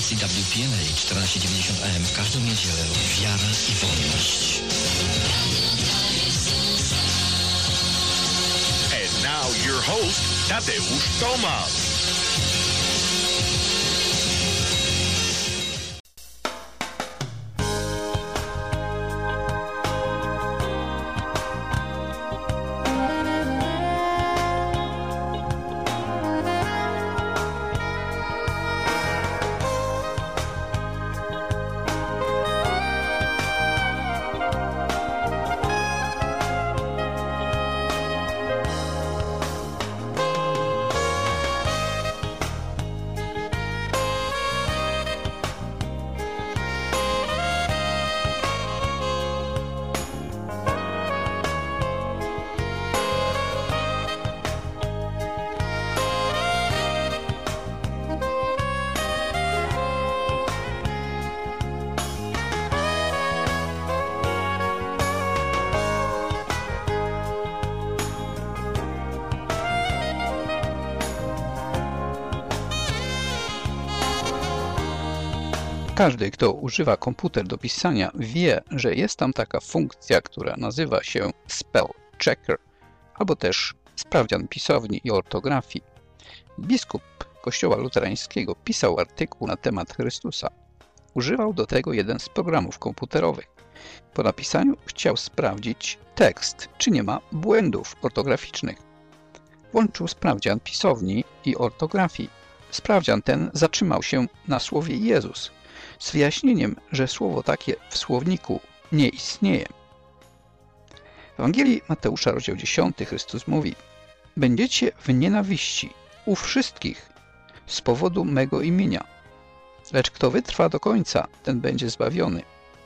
stacji WPNA 1490 AM w każdą niedzielę wiara i wolność. And now your host, Tadeusz Tomasz. Każdy, kto używa komputer do pisania, wie, że jest tam taka funkcja, która nazywa się Spell Checker, albo też sprawdzian pisowni i ortografii. Biskup Kościoła Luterańskiego pisał artykuł na temat Chrystusa. Używał do tego jeden z programów komputerowych. Po napisaniu chciał sprawdzić tekst, czy nie ma błędów ortograficznych. Włączył sprawdzian pisowni i ortografii. Sprawdzian ten zatrzymał się na słowie Jezus, z wyjaśnieniem, że słowo takie w słowniku nie istnieje. W Ewangelii Mateusza, rozdział 10, Chrystus mówi: będziecie w nienawiści u wszystkich z powodu mego imienia, lecz kto wytrwa do końca, ten będzie zbawiony.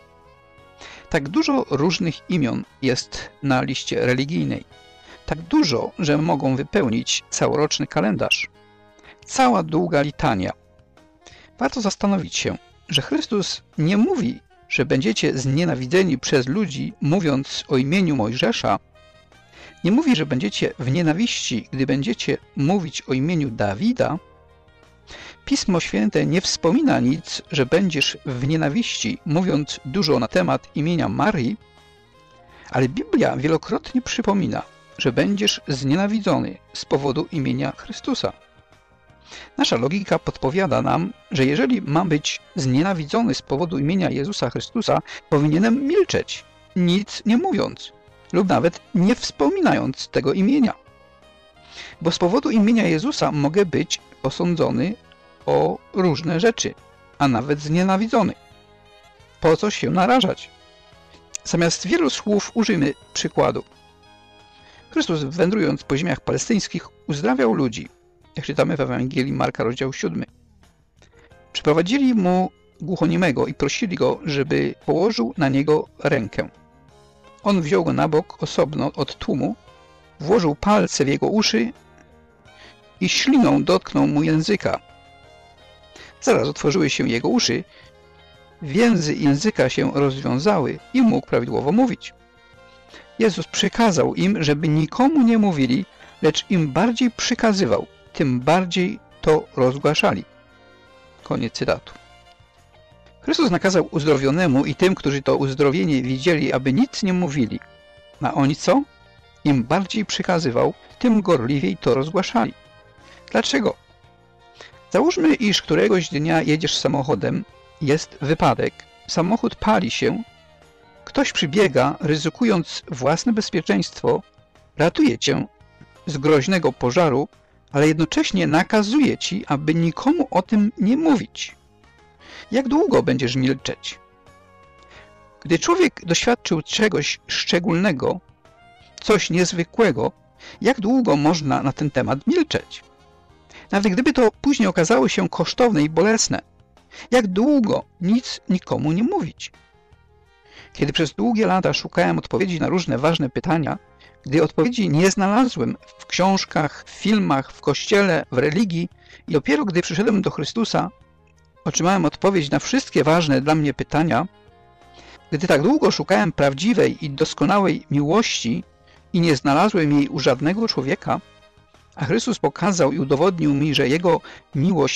Tak dużo różnych imion jest na liście religijnej. Tak dużo, że mogą wypełnić całoroczny kalendarz. Cała długa litania. Warto zastanowić się, że Chrystus nie mówi, że będziecie znienawidzeni przez ludzi, mówiąc o imieniu Mojżesza. Nie mówi, że będziecie w nienawiści, gdy będziecie mówić o imieniu Dawida. Pismo Święte nie wspomina nic, że będziesz w nienawiści, mówiąc dużo na temat imienia Marii, ale Biblia wielokrotnie przypomina, że będziesz znienawidzony z powodu imienia Chrystusa. Nasza logika podpowiada nam, że jeżeli mam być znienawidzony z powodu imienia Jezusa Chrystusa, powinienem milczeć, nic nie mówiąc lub nawet nie wspominając tego imienia. Bo z powodu imienia Jezusa mogę być posądzony o różne rzeczy, a nawet znienawidzony. Po co się narażać? Zamiast wielu słów użyjmy przykładu. Chrystus, wędrując po ziemiach palestyńskich, uzdrawiał ludzi, jak czytamy w Ewangelii Marka, rozdział 7. Przyprowadzili mu głuchoniemego i prosili go, żeby położył na niego rękę. On wziął go na bok osobno od tłumu, włożył palce w jego uszy i śliną dotknął mu języka. Zaraz otworzyły się jego uszy, więzy języka się rozwiązały i mógł prawidłowo mówić. Jezus przykazał im, żeby nikomu nie mówili, lecz im bardziej przykazywał, tym bardziej to rozgłaszali. Koniec cytatu. Chrystus nakazał uzdrowionemu i tym, którzy to uzdrowienie widzieli, aby nic nie mówili. A oni co? Im bardziej przykazywał, tym gorliwiej to rozgłaszali. Dlaczego? Załóżmy, iż któregoś dnia jedziesz samochodem, jest wypadek, samochód pali się, ktoś przybiega, ryzykując własne bezpieczeństwo, ratuje cię z groźnego pożaru, ale jednocześnie nakazuje ci, aby nikomu o tym nie mówić. Jak długo będziesz milczeć? Gdy człowiek doświadczył czegoś szczególnego, coś niezwykłego, jak długo można na ten temat milczeć? Nawet gdyby to później okazało się kosztowne i bolesne, jak długo nic nikomu nie mówić? Kiedy przez długie lata szukałem odpowiedzi na różne ważne pytania, gdy odpowiedzi nie znalazłem w książkach, w filmach, w kościele, w religii i dopiero gdy przyszedłem do Chrystusa, otrzymałem odpowiedź na wszystkie ważne dla mnie pytania, gdy tak długo szukałem prawdziwej i doskonałej miłości i nie znalazłem jej u żadnego człowieka, a Chrystus pokazał i udowodnił mi, że Jego miłość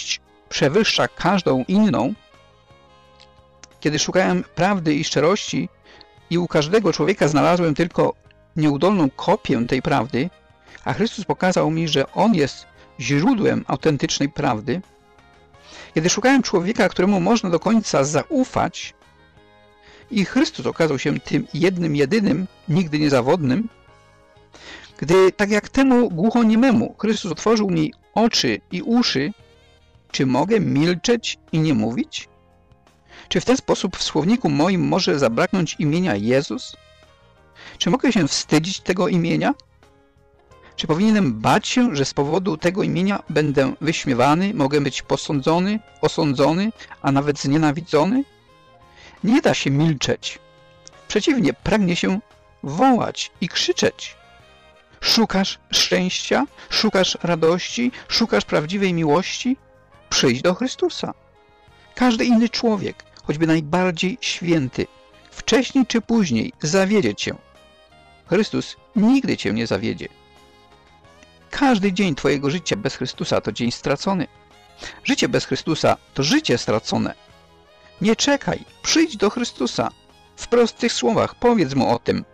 przewyższa każdą inną, kiedy szukałem prawdy i szczerości i u każdego człowieka znalazłem tylko nieudolną kopię tej prawdy, a Chrystus pokazał mi, że On jest źródłem autentycznej prawdy, kiedy szukałem człowieka, któremu można do końca zaufać i Chrystus okazał się tym jednym, jedynym, nigdy niezawodnym, gdy tak jak temu głuchoniememu Chrystus otworzył mi oczy i uszy, czy mogę milczeć i nie mówić? Czy w ten sposób w słowniku moim może zabraknąć imienia Jezus? Czy mogę się wstydzić tego imienia? Czy powinienem bać się, że z powodu tego imienia będę wyśmiewany, mogę być posądzony, osądzony, a nawet znienawidzony? Nie da się milczeć. Przeciwnie, pragnie się wołać i krzyczeć. Szukasz szczęścia? Szukasz radości? Szukasz prawdziwej miłości? Przyjdź do Chrystusa. Każdy inny człowiek, choćby najbardziej święty, wcześniej czy później zawiedzie Cię. Chrystus nigdy Cię nie zawiedzie. Każdy dzień Twojego życia bez Chrystusa to dzień stracony. Życie bez Chrystusa to życie stracone. Nie czekaj, przyjdź do Chrystusa. W prostych słowach powiedz Mu o tym.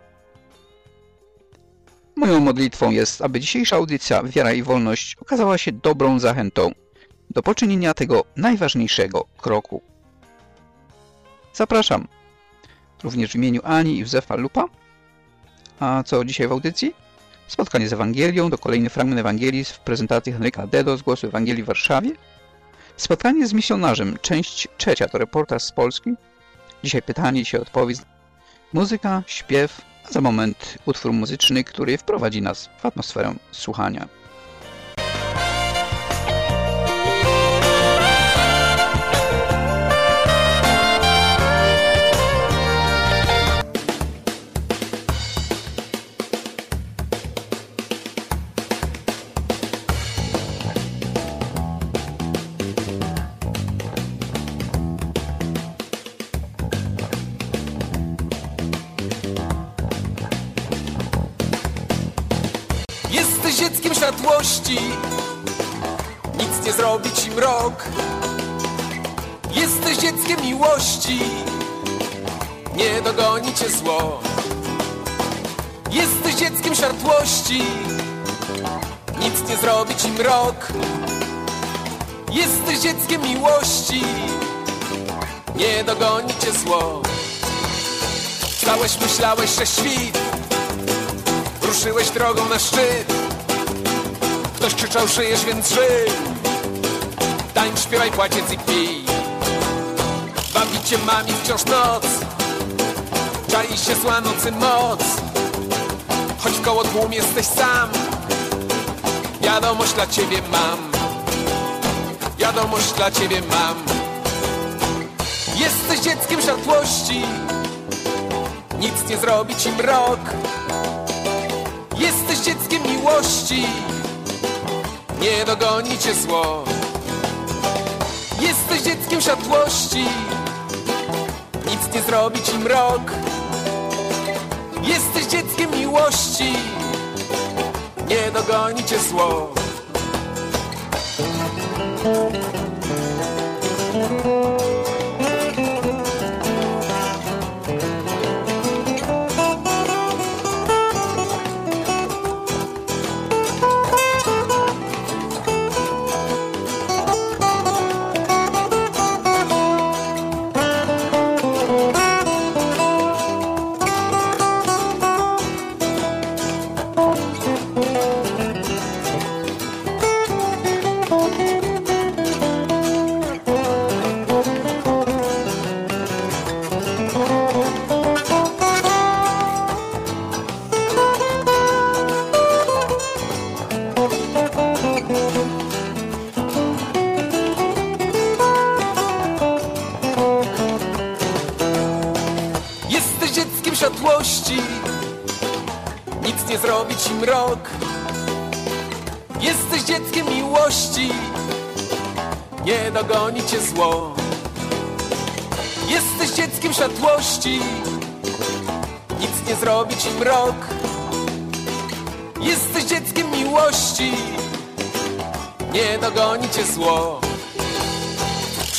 Moją modlitwą jest, aby dzisiejsza audycja Wiara i Wolność okazała się dobrą zachętą do poczynienia tego najważniejszego kroku. Zapraszam również w imieniu Ani i Józefa Lupa. A co dzisiaj w audycji? Spotkanie z Ewangelią, to kolejny fragment Ewangelii w prezentacji Henryka Dedo z Głosu Ewangelii w Warszawie. Spotkanie z misjonarzem, część 3, to reportaż z Polski. Dzisiaj pytanie, dzisiaj odpowiedź. Muzyka, śpiew, a za moment utwór muzyczny, który wprowadzi nas w atmosferę słuchania. Jesteś dzieckiem światłości, nic nie zrobi ci mrok. Jesteś dzieckiem miłości, nie dogoni cię zło. Jesteś dzieckiem światłości, nic nie zrobi ci mrok. Jesteś dzieckiem miłości, nie dogoni cię zło. Wstałeś, myślałeś, że świt, ruszyłeś drogą na szczyt. Ktoś krzyczał, żyjesz, więc żyj. Tańcz, śpiewaj, płaciec i pij. Bawi cię mami wciąż noc, czai się zła nocy moc. Choć koło tłum jesteś sam, wiadomość dla ciebie mam. Wiadomość dla ciebie mam. Jesteś dzieckiem światłości, nic nie zrobi ci mrok. Jesteś dzieckiem miłości, nie dogoni cię zło. Jesteś dzieckiem światłości, nic nie zrobi ci mrok. Jesteś dzieckiem miłości, nie dogoni cię zło. Światłości, nic nie zrobi ci mrok. Jesteś dzieckiem miłości, nie dogoni cię zło. Jesteś dzieckiem światłości, nic nie zrobi ci mrok. Jesteś dzieckiem miłości, nie dogoni cię zło.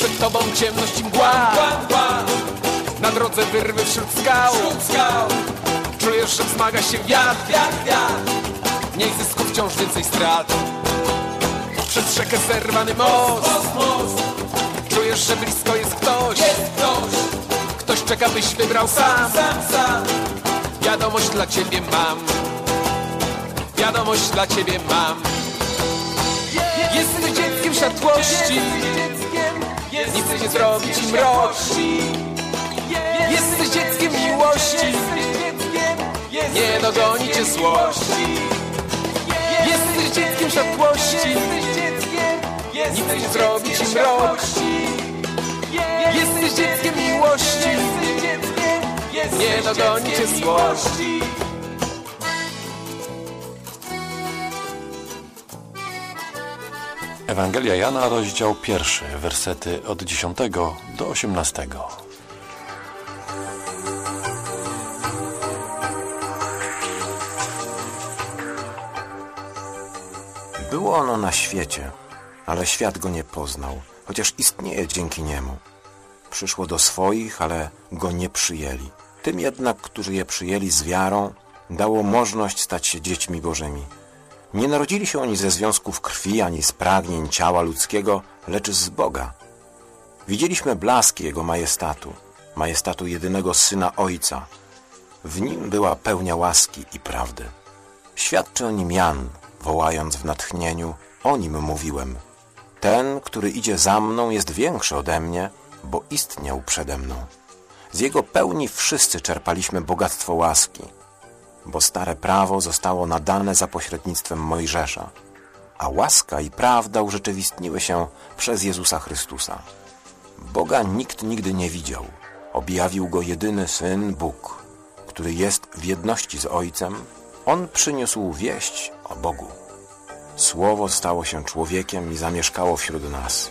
przed tobą ciemność i mgła. Na drodze wyrwy wśród skał. Czujesz, że wzmaga się wiatr. Mniej zysków, wciąż więcej strat. Przez rzekę zerwany most. Czujesz, że blisko jest ktoś. Ktoś czeka, byś wybrał sam. Wiadomość dla ciebie mam. Wiadomość dla ciebie mam. Jesteś dzieckiem światłości. Nic nie zrobi ci mrok. Jesteś dzieckiem miłości. Nie dogoni cię złość. Jesteś dzieckiem światłości. Nic nie zrobi ci mrok. Jesteś dzieckiem miłości. Nie dogoni cię złość. Ewangelia Jana, rozdział 1, wersety od 10 do 18. Było ono na świecie, ale świat go nie poznał, chociaż istnieje dzięki niemu. Przyszło do swoich, ale go nie przyjęli. Tym jednak, którzy je przyjęli z wiarą, dało możność stać się dziećmi Bożymi. Nie narodzili się oni ze związków krwi, ani z pragnień ciała ludzkiego, lecz z Boga. Widzieliśmy blask Jego majestatu jedynego Syna Ojca. W Nim była pełnia łaski i prawdy. Świadczy o Nim Jan, wołając w natchnieniu: o Nim mówiłem. Ten, który idzie za mną, jest większy ode mnie, bo istniał przede mną. Z Jego pełni wszyscy czerpaliśmy bogactwo łaski, bo stare prawo zostało nadane za pośrednictwem Mojżesza, a łaska i prawda urzeczywistniły się przez Jezusa Chrystusa. Boga nikt nigdy nie widział. Objawił Go jedyny Syn, Bóg, który jest w jedności z Ojcem. On przyniósł wieść o Bogu. Słowo stało się człowiekiem i zamieszkało wśród nas.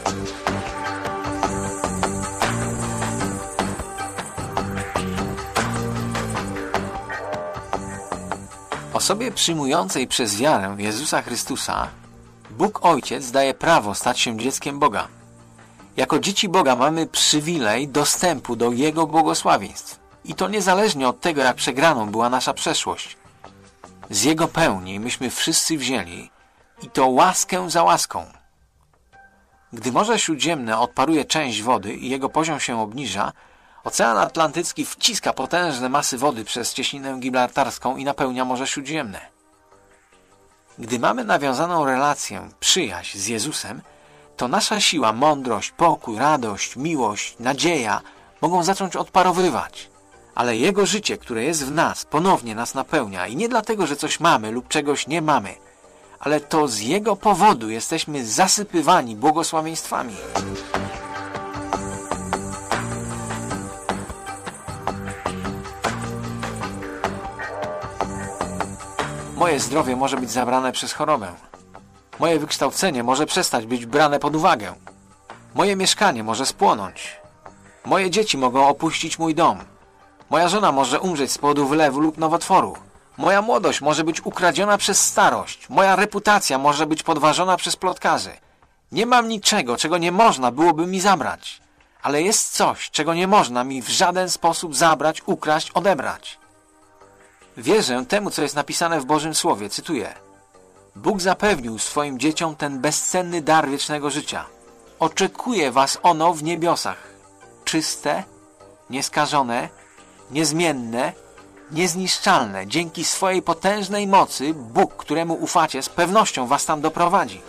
Osobie przyjmującej przez wiarę Jezusa Chrystusa Bóg Ojciec daje prawo stać się dzieckiem Boga. Jako dzieci Boga mamy przywilej dostępu do Jego błogosławieństw. I to niezależnie od tego, jak przegraną była nasza przeszłość. Z Jego pełni myśmy wszyscy wzięli i to łaskę za łaską. Gdy Morze Śródziemne odparuje część wody i jego poziom się obniża, Ocean Atlantycki wciska potężne masy wody przez cieśninę gibraltarską i napełnia Morze Śródziemne. Gdy mamy nawiązaną relację, przyjaźń z Jezusem, to nasza siła, mądrość, pokój, radość, miłość, nadzieja mogą zacząć odparowywać. Ale Jego życie, które jest w nas, ponownie nas napełnia i nie dlatego, że coś mamy lub czegoś nie mamy, ale to z Jego powodu jesteśmy zasypywani błogosławieństwami. Moje zdrowie może być zabrane przez chorobę. Moje wykształcenie może przestać być brane pod uwagę. Moje mieszkanie może spłonąć. Moje dzieci mogą opuścić mój dom. Moja żona może umrzeć z powodu wylewu lub nowotworu. Moja młodość może być ukradziona przez starość. Moja reputacja może być podważona przez plotkarzy. Nie mam niczego, czego nie można byłoby mi zabrać. Ale jest coś, czego nie można mi w żaden sposób zabrać, ukraść, odebrać. Wierzę temu, co jest napisane w Bożym Słowie. Cytuję: Bóg zapewnił swoim dzieciom ten bezcenny dar wiecznego życia. Oczekuje was ono w niebiosach. Czyste, nieskażone, niezmienne, niezniszczalne. Dzięki swojej potężnej mocy Bóg, któremu ufacie, z pewnością was tam doprowadzi.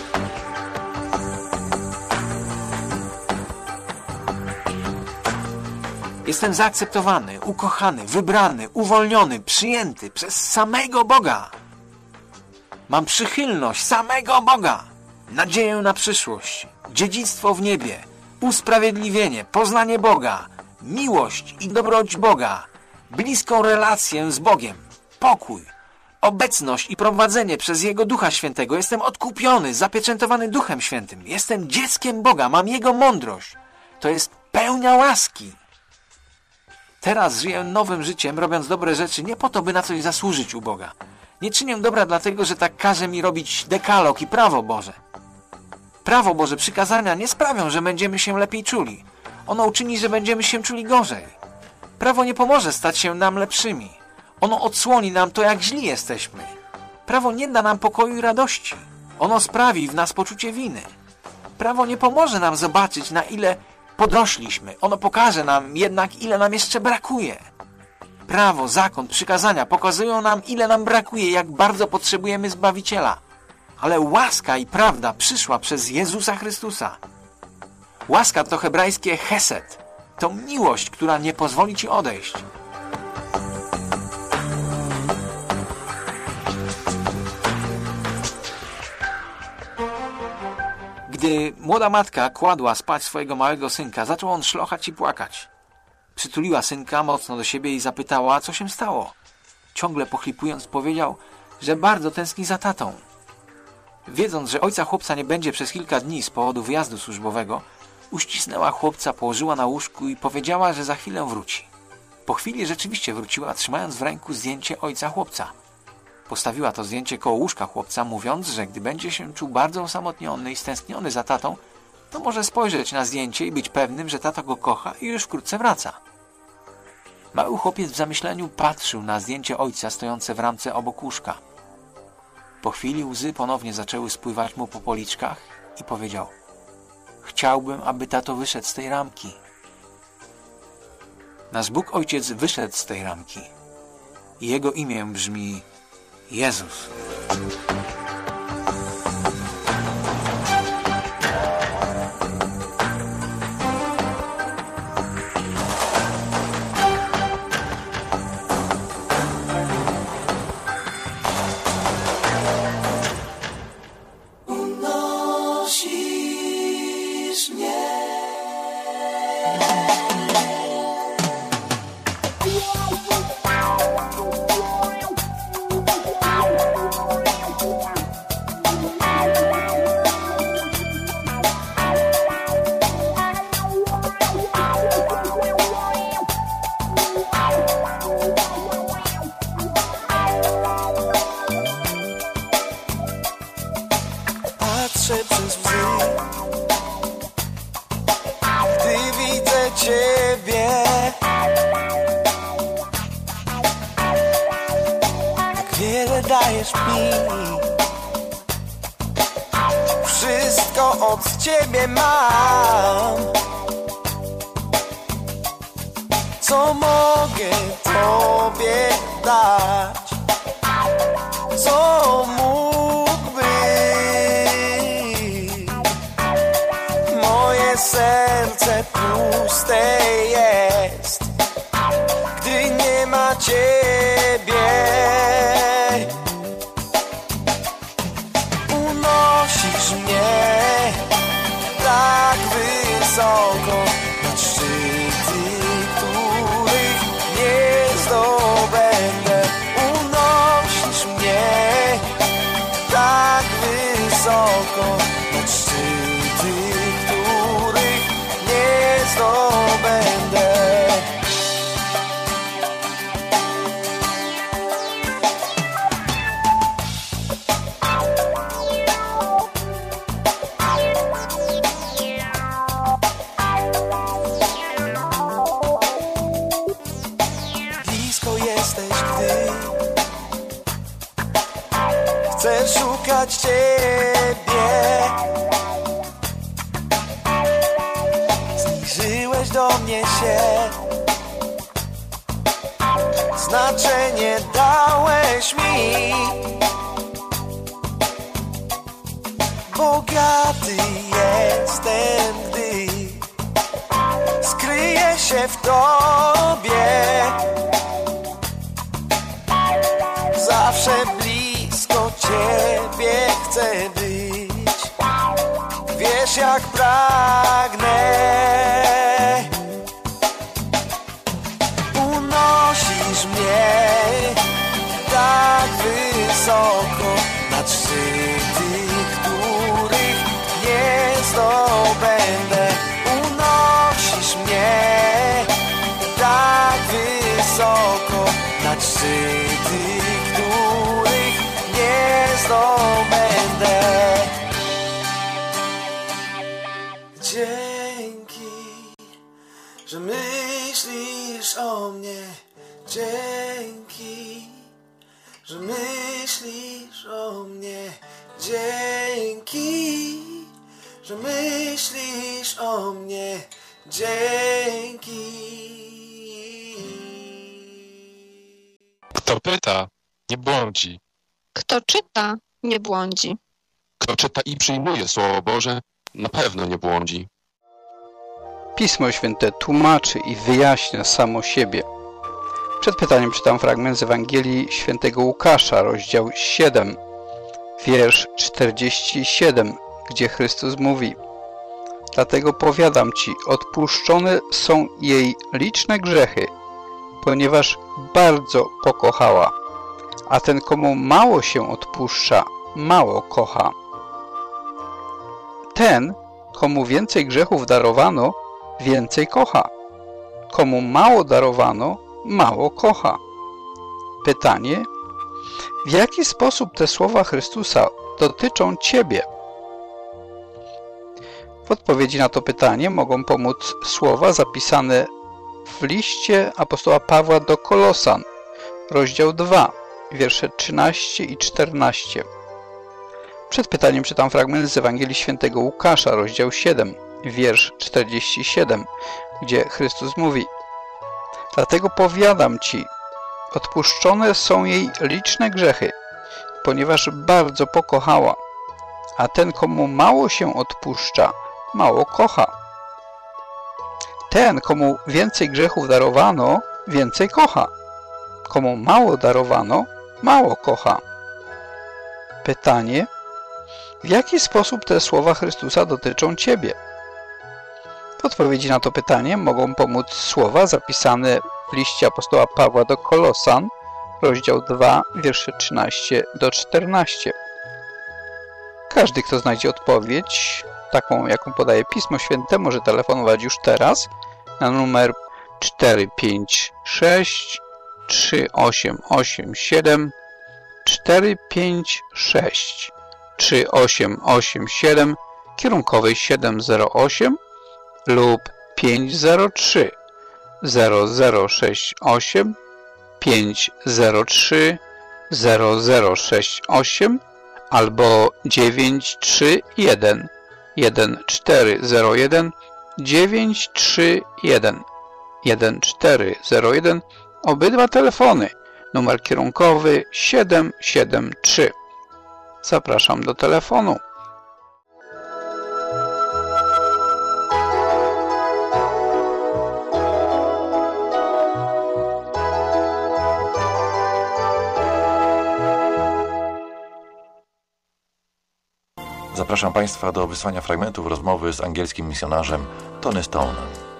Jestem zaakceptowany, ukochany, wybrany, uwolniony, przyjęty przez samego Boga. Mam przychylność samego Boga, nadzieję na przyszłość, dziedzictwo w niebie, usprawiedliwienie, poznanie Boga, miłość i dobroć Boga, bliską relację z Bogiem, pokój, obecność i prowadzenie przez Jego Ducha Świętego. Jestem odkupiony, zapieczętowany Duchem Świętym. Jestem dzieckiem Boga, mam Jego mądrość. To jest pełnia łaski. Teraz żyję nowym życiem, robiąc dobre rzeczy nie po to, by na coś zasłużyć u Boga. Nie czynię dobra dlatego, że tak każe mi robić dekalog i prawo Boże. Prawo Boże, przykazania nie sprawią, że będziemy się lepiej czuli. Ono uczyni, że będziemy się czuli gorzej. Prawo nie pomoże stać się nam lepszymi. Ono odsłoni nam to, jak źli jesteśmy. Prawo nie da nam pokoju i radości. Ono sprawi w nas poczucie winy. Prawo nie pomoże nam zobaczyć, na ile podrośliśmy. Ono pokaże nam jednak, ile nam jeszcze brakuje. Prawo, zakon, przykazania pokazują nam, ile nam brakuje, jak bardzo potrzebujemy Zbawiciela. Ale łaska i prawda przyszła przez Jezusa Chrystusa. Łaska to hebrajskie chesed. To miłość, która nie pozwoli ci odejść. Gdy młoda matka kładła spać swojego małego synka, zaczął on szlochać i płakać. Przytuliła synka mocno do siebie i zapytała, co się stało. Ciągle pochlipując powiedział, że bardzo tęskni za tatą. Wiedząc, że ojca chłopca nie będzie przez kilka dni z powodu wyjazdu służbowego, uścisnęła chłopca, położyła na łóżku i powiedziała, że za chwilę wróci. Po chwili rzeczywiście wróciła, trzymając w ręku zdjęcie ojca chłopca. Postawiła to zdjęcie koło łóżka chłopca, mówiąc, że gdy będzie się czuł bardzo osamotniony i stęskniony za tatą, to może spojrzeć na zdjęcie i być pewnym, że tata go kocha i już wkrótce wraca. Mały chłopiec w zamyśleniu patrzył na zdjęcie ojca stojące w ramce obok łóżka. Po chwili łzy ponownie zaczęły spływać mu po policzkach i powiedział: chciałbym, aby tato wyszedł z tej ramki. Nasz Bóg Ojciec wyszedł z tej ramki i Jego imię brzmi Jezus. Patrzę przez łzy, gdy widzę Ciebie. Tak wiele dajesz mi, wszystko od Ciebie mam. Co mogę Tobie dać? Co mógłby? Moje serce puste jest, gdy nie ma Ciebie. Unosisz mnie tak wysoko nad szczyty, których nie zdobędę. Unosisz mnie tak wysoko nad szczyty, których nie zdobędę. Blisko jesteś, gdy chcę szukać Ciebie. Zbliżyłeś do mnie się, znaczenie dałeś mi. Bogaty jestem, gdy skryję się w Tobie. Zawsze blisko Ciebie chcę być. Wiesz, jak pragnę. Unosisz mnie tak wysoko nad szczyty, których nie zdobędę. Unosisz mnie tak wysoko nad szczyty, których nie zdobędę. że myślisz o mnie. Dzięki, że myślisz o mnie. Dzięki, że myślisz o mnie. Dzięki. Kto pyta, nie błądzi. Kto czyta, nie błądzi. Kto czyta i przyjmuje Słowo Boże, na pewno nie błądzi. Pismo Święte tłumaczy i wyjaśnia samo siebie. Przed pytaniem czytam fragment z Ewangelii Świętego Łukasza, rozdział 7, wiersz 47, gdzie Chrystus mówi: Dlatego powiadam Ci, odpuszczone są jej liczne grzechy, ponieważ bardzo pokochała. A ten, komu mało się odpuszcza, mało kocha. Ten, komu więcej grzechów darowano, więcej kocha. Komu mało darowano, mało kocha. Pytanie: w jaki sposób te słowa Chrystusa dotyczą Ciebie? W odpowiedzi na to pytanie mogą pomóc słowa zapisane w liście apostoła Pawła do Kolosan, rozdział 2, wiersze 13 i 14. Przed pytaniem czytam fragment z Ewangelii Świętego Łukasza, rozdział 7, wiersz 47, gdzie Chrystus mówi: Dlatego powiadam Ci, odpuszczone są jej liczne grzechy, ponieważ bardzo pokochała. A ten, komu mało się odpuszcza, mało kocha. Ten, komu więcej grzechów darowano, więcej kocha. Komu mało darowano, mało kocha. Pytanie: w jaki sposób te słowa Chrystusa dotyczą Ciebie? W odpowiedzi na to pytanie mogą pomóc słowa zapisane w liście apostoła Pawła do Kolosan, rozdział 2, wiersze 13 do 14. Każdy, kto znajdzie odpowiedź, taką jaką podaje Pismo Święte, może telefonować już teraz na numer 456 3887 456 3887 kierunkowej 708 lub 503 0068 503 0068 albo 931 1401 931 1401. Obydwa telefony. Numer kierunkowy 773. Zapraszam do telefonu. Zapraszam Państwa do wysłania fragmentów rozmowy z angielskim misjonarzem Tony Stone'em.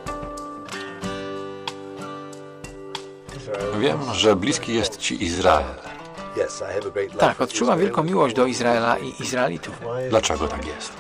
Wiem, że bliski jest Ci Izrael. Tak, odczuwam wielką miłość do Izraela i Izraelitów. Dlaczego tak jest?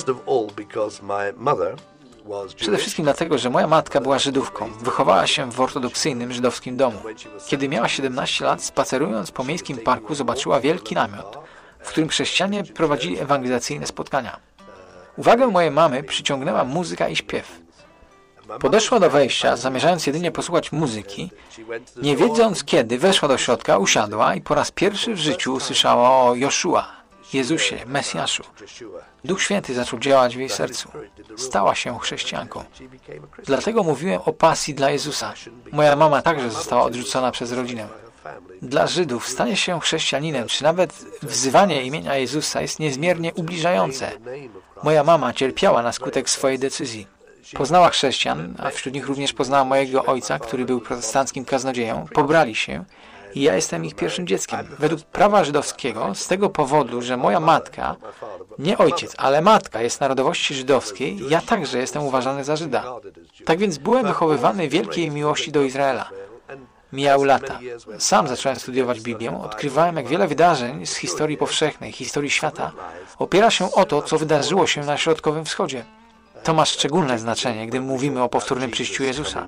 Przede wszystkim dlatego, że moja matka była Żydówką. Wychowała się w ortodoksyjnym żydowskim domu. Kiedy miała 17 lat, spacerując po miejskim parku, zobaczyła wielki namiot, w którym chrześcijanie prowadzili ewangelizacyjne spotkania. Uwagę mojej mamy przyciągnęła muzyka i śpiew. Podeszła do wejścia, zamierzając jedynie posłuchać muzyki. Nie wiedząc kiedy, weszła do środka, usiadła i po raz pierwszy w życiu usłyszała o Joszua, Jezusie, Mesjaszu. Duch Święty zaczął działać w jej sercu. Stała się chrześcijanką. Dlatego mówiłem o pasji dla Jezusa. Moja mama także została odrzucona przez rodzinę. Dla Żydów stanie się chrześcijaninem, czy nawet wzywanie imienia Jezusa jest niezmiernie ubliżające. Moja mama cierpiała na skutek swojej decyzji. Poznała chrześcijan, a wśród nich również poznała mojego ojca, który był protestanckim kaznodzieją. Pobrali się i ja jestem ich pierwszym dzieckiem. Według prawa żydowskiego, z tego powodu, że moja matka, nie ojciec, ale matka jest narodowości żydowskiej, ja także jestem uważany za Żyda. Tak więc byłem wychowywany w wielkiej miłości do Izraela. Mijały lata. Sam zacząłem studiować Biblię, odkrywałem, jak wiele wydarzeń z historii powszechnej, historii świata opiera się o to, co wydarzyło się na Środkowym Wschodzie. To ma szczególne znaczenie, gdy mówimy o powtórnym przyjściu Jezusa.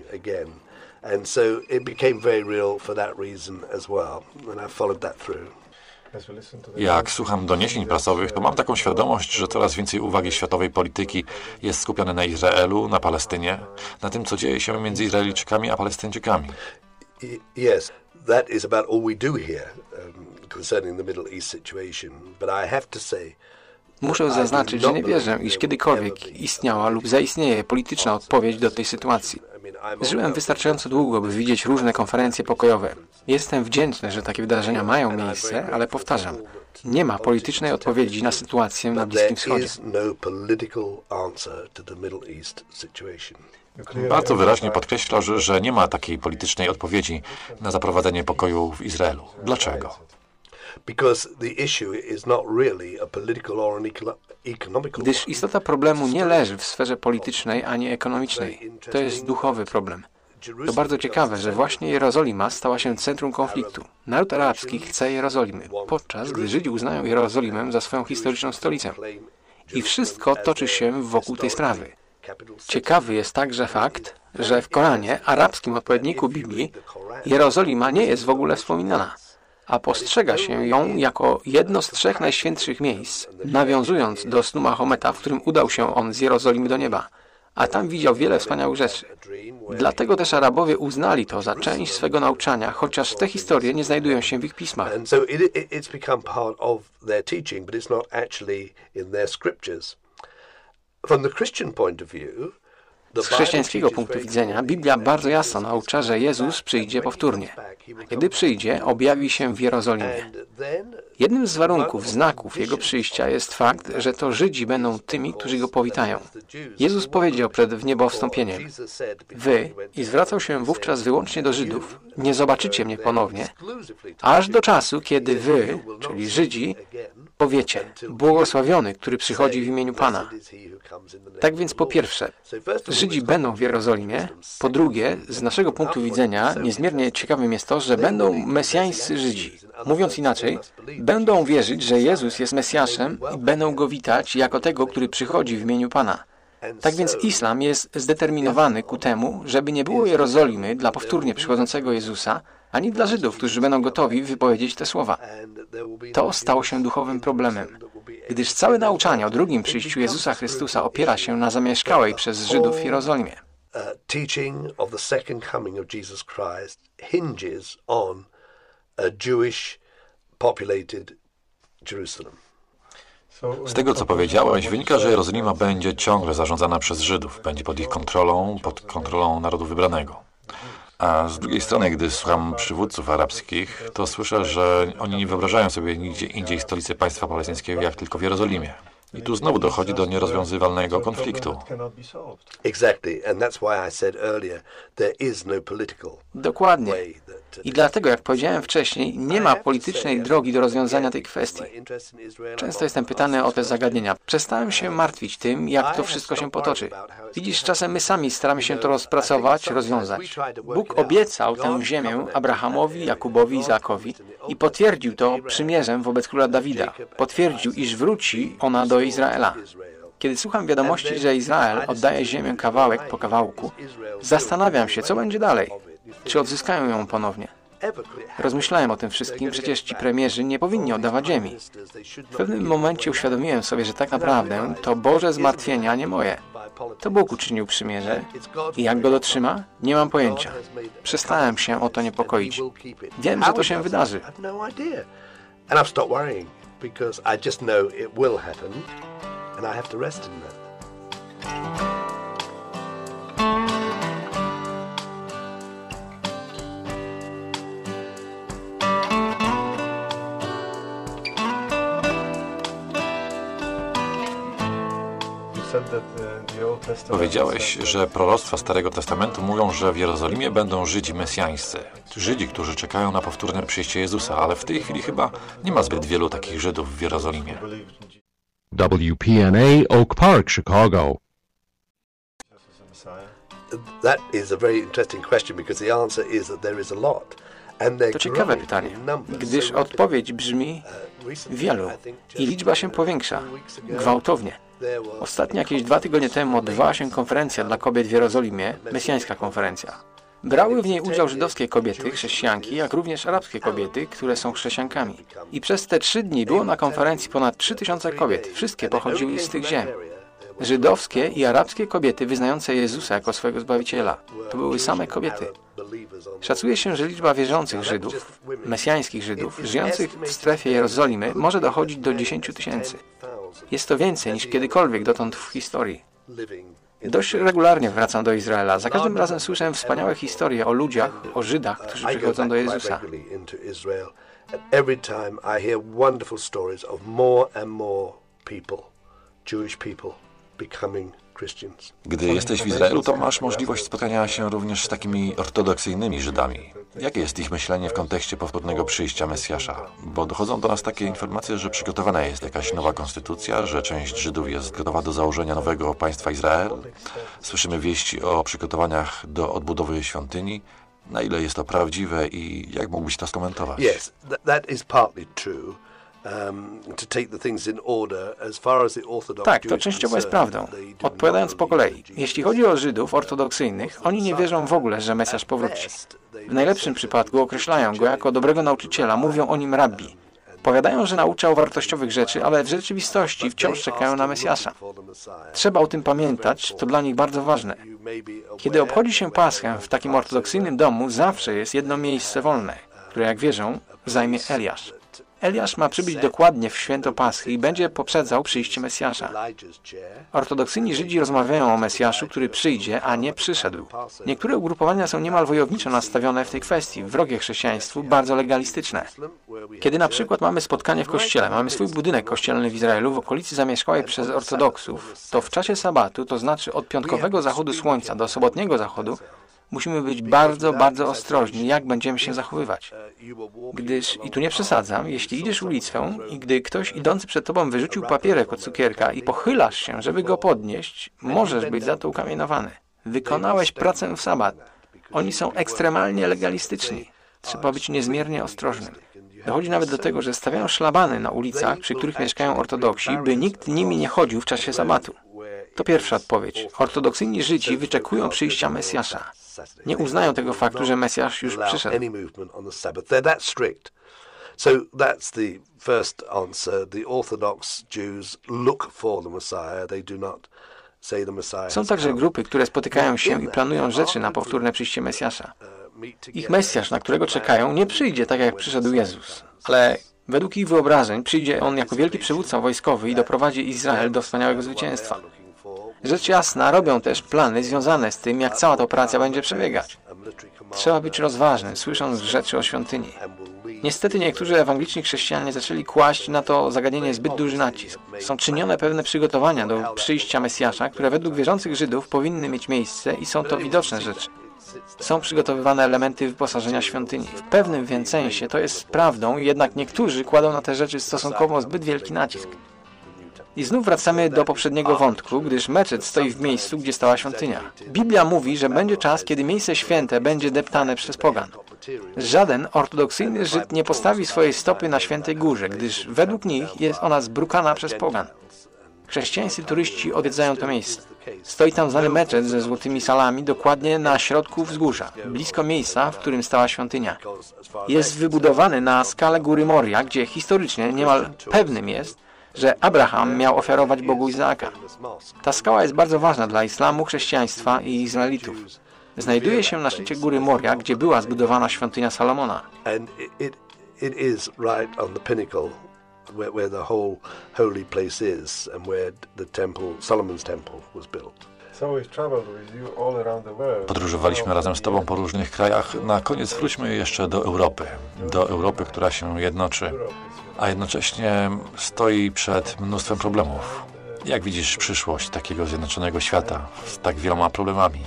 Jak słucham doniesień prasowych, to mam taką świadomość, że coraz więcej uwagi światowej polityki jest skupione na Izraelu, na Palestynie, na tym, co dzieje się między Izraelczykami a Palestyńczykami. Yes, that is about all we do here concerning the Middle East situation. But I have to say, muszę zaznaczyć, że nie wierzę, iż kiedykolwiek istniała lub zaistnieje polityczna odpowiedź do tej sytuacji. Żyłem wystarczająco długo, by widzieć różne konferencje pokojowe. Jestem wdzięczny, że takie wydarzenia mają miejsce, ale powtarzam, nie ma politycznej odpowiedzi na sytuację na Bliskim Wschodzie. Bardzo wyraźnie podkreśla, że nie ma takiej politycznej odpowiedzi na zaprowadzenie pokoju w Izraelu. Dlaczego? Gdyż istota problemu nie leży w sferze politycznej ani ekonomicznej. To jest duchowy problem. To bardzo ciekawe, że właśnie Jerozolima stała się centrum konfliktu. Naród arabski chce Jerozolimy, podczas gdy Żydzi uznają Jerozolimę za swoją historyczną stolicę. I wszystko toczy się wokół tej sprawy. Ciekawy jest także fakt, że w Koranie, arabskim odpowiedniku Biblii, Jerozolima nie jest w ogóle wspominana, a postrzega się ją jako jedno z 3 najświętszych miejsc, nawiązując do snu Mahometa, w którym udał się on z Jerozolimy do nieba, a tam widział wiele wspaniałych rzeczy. Dlatego też Arabowie uznali to za część swego nauczania, chociaż te historie nie znajdują się w ich pismach. Z chrześcijańskiego punktu widzenia Biblia bardzo jasno naucza, że Jezus przyjdzie powtórnie. A kiedy przyjdzie, objawi się w Jerozolimie. Jednym z warunków, znaków Jego przyjścia jest fakt, że to Żydzi będą tymi, którzy Go powitają. Jezus powiedział przed wniebowstąpieniem: Wy, i zwracał się wówczas wyłącznie do Żydów, nie zobaczycie mnie ponownie, aż do czasu, kiedy wy, czyli Żydzi, powiecie: błogosławiony, który przychodzi w imieniu Pana. Tak więc po pierwsze, Żydzi będą w Jerozolimie. Po drugie, z naszego punktu widzenia niezmiernie ciekawym jest to, że będą mesjańscy Żydzi. Mówiąc inaczej, będą wierzyć, że Jezus jest Mesjaszem i będą Go witać jako tego, który przychodzi w imieniu Pana. Tak więc islam jest zdeterminowany ku temu, żeby nie było Jerozolimy dla powtórnie przychodzącego Jezusa, ani dla Żydów, którzy będą gotowi wypowiedzieć te słowa. To stało się duchowym problemem, gdyż całe nauczanie o drugim przyjściu Jezusa Chrystusa opiera się na zamieszkałej przez Żydów w Jerozolimie. Teaching of the second coming of Jesus Christ hinges on a Jewish populated Jerusalem. Z tego, co powiedziałeś, wynika, że Jerozolima będzie ciągle zarządzana przez Żydów, będzie pod ich kontrolą, pod kontrolą narodu wybranego. A z drugiej strony, gdy słucham przywódców arabskich, to słyszę, że oni nie wyobrażają sobie nigdzie indziej stolicy państwa palestyńskiego, jak tylko w Jerozolimie. I tu znowu dochodzi do nierozwiązywalnego konfliktu. Dokładnie. I dlatego, jak powiedziałem wcześniej, nie ma politycznej drogi do rozwiązania tej kwestii. Często jestem pytany o te zagadnienia. Przestałem się martwić tym, jak to wszystko się potoczy. Widzisz, czasem my sami staramy się to rozpracować, rozwiązać. Bóg obiecał tę ziemię Abrahamowi, Jakubowi, Izaakowi i potwierdził to przymierzem wobec króla Dawida. Potwierdził, iż wróci ona do Izraela. Kiedy słucham wiadomości, że Izrael oddaje ziemię kawałek po kawałku, zastanawiam się, co będzie dalej. Czy odzyskają ją ponownie? Rozmyślałem o tym wszystkim, przecież ci premierzy nie powinni oddawać ziemi. W pewnym momencie uświadomiłem sobie, że tak naprawdę to Boże zmartwienia, nie moje. To Bóg uczynił przymierze i jak go dotrzyma, nie mam pojęcia. Przestałem się o to niepokoić. Wiem, że to się wydarzy. And I have to rest in that. Powiedziałeś, że proroctwa Starego Testamentu mówią, że w Jerozolimie będą Żydzi mesjańscy. Żydzi, którzy czekają na powtórne przyjście Jezusa, ale w tej chwili chyba nie ma zbyt wielu takich Żydów w Jerozolimie. WPNA Oak Park, Chicago. That is a very interesting question because the answer is that there is a lot. To ciekawe pytanie, gdyż odpowiedź brzmi wielu i liczba się powiększa, gwałtownie. Ostatnio jakieś 2 tygodnie temu odbywała się konferencja dla kobiet w Jerozolimie, mesjańska konferencja. Brały w niej udział żydowskie kobiety, chrześcijanki, jak również arabskie kobiety, które są chrześcijankami. I przez te 3 dni było na konferencji ponad 3000 kobiet. Wszystkie pochodziły z tych ziem. Żydowskie i arabskie kobiety wyznające Jezusa jako swojego Zbawiciela. To były same kobiety. Szacuje się, że liczba wierzących Żydów, mesjańskich Żydów, żyjących w strefie Jerozolimy może dochodzić do 10 000. Jest to więcej niż kiedykolwiek dotąd w historii. Dość regularnie wracam do Izraela. Za każdym razem słyszę wspaniałe historie o ludziach, o Żydach, którzy przychodzą do Jezusa. Gdy jesteś w Izraelu, to masz możliwość spotkania się również z takimi ortodoksyjnymi Żydami. Jakie jest ich myślenie w kontekście powtórnego przyjścia Mesjasza? Bo dochodzą do nas takie informacje, że przygotowana jest jakaś nowa konstytucja, że część Żydów jest gotowa do założenia nowego państwa Izrael. Słyszymy wieści o przygotowaniach do odbudowy świątyni. Na ile jest to prawdziwe i jak mógłbyś to skomentować? Yes, that is partly true. Tak, to częściowo jest prawdą. Odpowiadając po kolei, jeśli chodzi o Żydów ortodoksyjnych, oni nie wierzą w ogóle, że Mesjasz powróci. W najlepszym przypadku określają go jako dobrego nauczyciela, mówią o nim rabbi. Powiadają, że nauczał wartościowych rzeczy, ale w rzeczywistości wciąż czekają na Mesjasza. Trzeba o tym pamiętać, to dla nich bardzo ważne. Kiedy obchodzi się Paschę w takim ortodoksyjnym domu, zawsze jest jedno miejsce wolne, które, jak wierzą, zajmie Eliasz. Eliasz ma przybyć dokładnie w święto Paschy i będzie poprzedzał przyjście Mesjasza. Ortodoksyjni Żydzi rozmawiają o Mesjaszu, który przyjdzie, a nie przyszedł. Niektóre ugrupowania są niemal wojowniczo nastawione w tej kwestii, wrogie chrześcijaństwu, bardzo legalistyczne. Kiedy na przykład mamy spotkanie w kościele, mamy swój budynek kościelny w Izraelu w okolicy zamieszkałej przez ortodoksów, to w czasie sabatu, to znaczy od piątkowego zachodu słońca do sobotniego zachodu, musimy być bardzo, bardzo ostrożni, jak będziemy się zachowywać. Gdyż, i tu nie przesadzam, jeśli idziesz ulicą i gdy ktoś idący przed tobą wyrzucił papierek od cukierka i pochylasz się, żeby go podnieść, możesz być za to ukamienowany. Wykonałeś pracę w sabat. Oni są ekstremalnie legalistyczni. Trzeba być niezmiernie ostrożnym. Dochodzi nawet do tego, że stawiają szlabany na ulicach, przy których mieszkają ortodoksi, by nikt nimi nie chodził w czasie sabatu. To pierwsza odpowiedź. Ortodoksyjni Żydzi wyczekują przyjścia Mesjasza. Nie uznają tego faktu, że Mesjasz już przyszedł. So that's the first answer. The Orthodox Jews look for the Messiah. They do not say the Messiah. Są także grupy, które spotykają się i planują rzeczy na powtórne przyjście Mesjasza. Ich Mesjasz, na którego czekają, nie przyjdzie tak, jak przyszedł Jezus. Ale według ich wyobrażeń przyjdzie On jako wielki przywódca wojskowy i doprowadzi Izrael do wspaniałego zwycięstwa. Rzecz jasna, robią też plany związane z tym, jak cała ta operacja będzie przebiegać. Trzeba być rozważnym, słysząc rzeczy o świątyni. Niestety niektórzy ewangeliczni chrześcijanie zaczęli kłaść na to zagadnienie zbyt duży nacisk. Są czynione pewne przygotowania do przyjścia Mesjasza, które według wierzących Żydów powinny mieć miejsce i są to widoczne rzeczy. Są przygotowywane elementy wyposażenia świątyni. W pewnym więc sensie to jest prawdą, jednak niektórzy kładą na te rzeczy stosunkowo zbyt wielki nacisk. I znów wracamy do poprzedniego wątku, gdyż meczet stoi w miejscu, gdzie stała świątynia. Biblia mówi, że będzie czas, kiedy miejsce święte będzie deptane przez pogan. Żaden ortodoksyjny Żyd nie postawi swojej stopy na Świętej Górze, gdyż według nich jest ona zbrukana przez pogan. Chrześcijańscy turyści odwiedzają to miejsce. Stoi tam znany meczet ze złotymi salami dokładnie na środku wzgórza, blisko miejsca, w którym stała świątynia. Jest wybudowany na skalę góry Moria, gdzie historycznie niemal pewnym jest, że Abraham miał ofiarować Bogu Izaaka. Ta skała jest bardzo ważna dla islamu, chrześcijaństwa i Izraelitów. Znajduje się na szczycie góry Moria, gdzie była zbudowana świątynia Salomona. It is right on the pinnacle where the whole holy place is and where the temple, Solomon's temple, was built. Podróżowaliśmy razem z Tobą po różnych krajach. Na koniec wróćmy jeszcze do Europy. Do Europy, która się jednoczy, a jednocześnie stoi przed mnóstwem problemów. Jak widzisz przyszłość takiego zjednoczonego świata z tak wieloma problemami?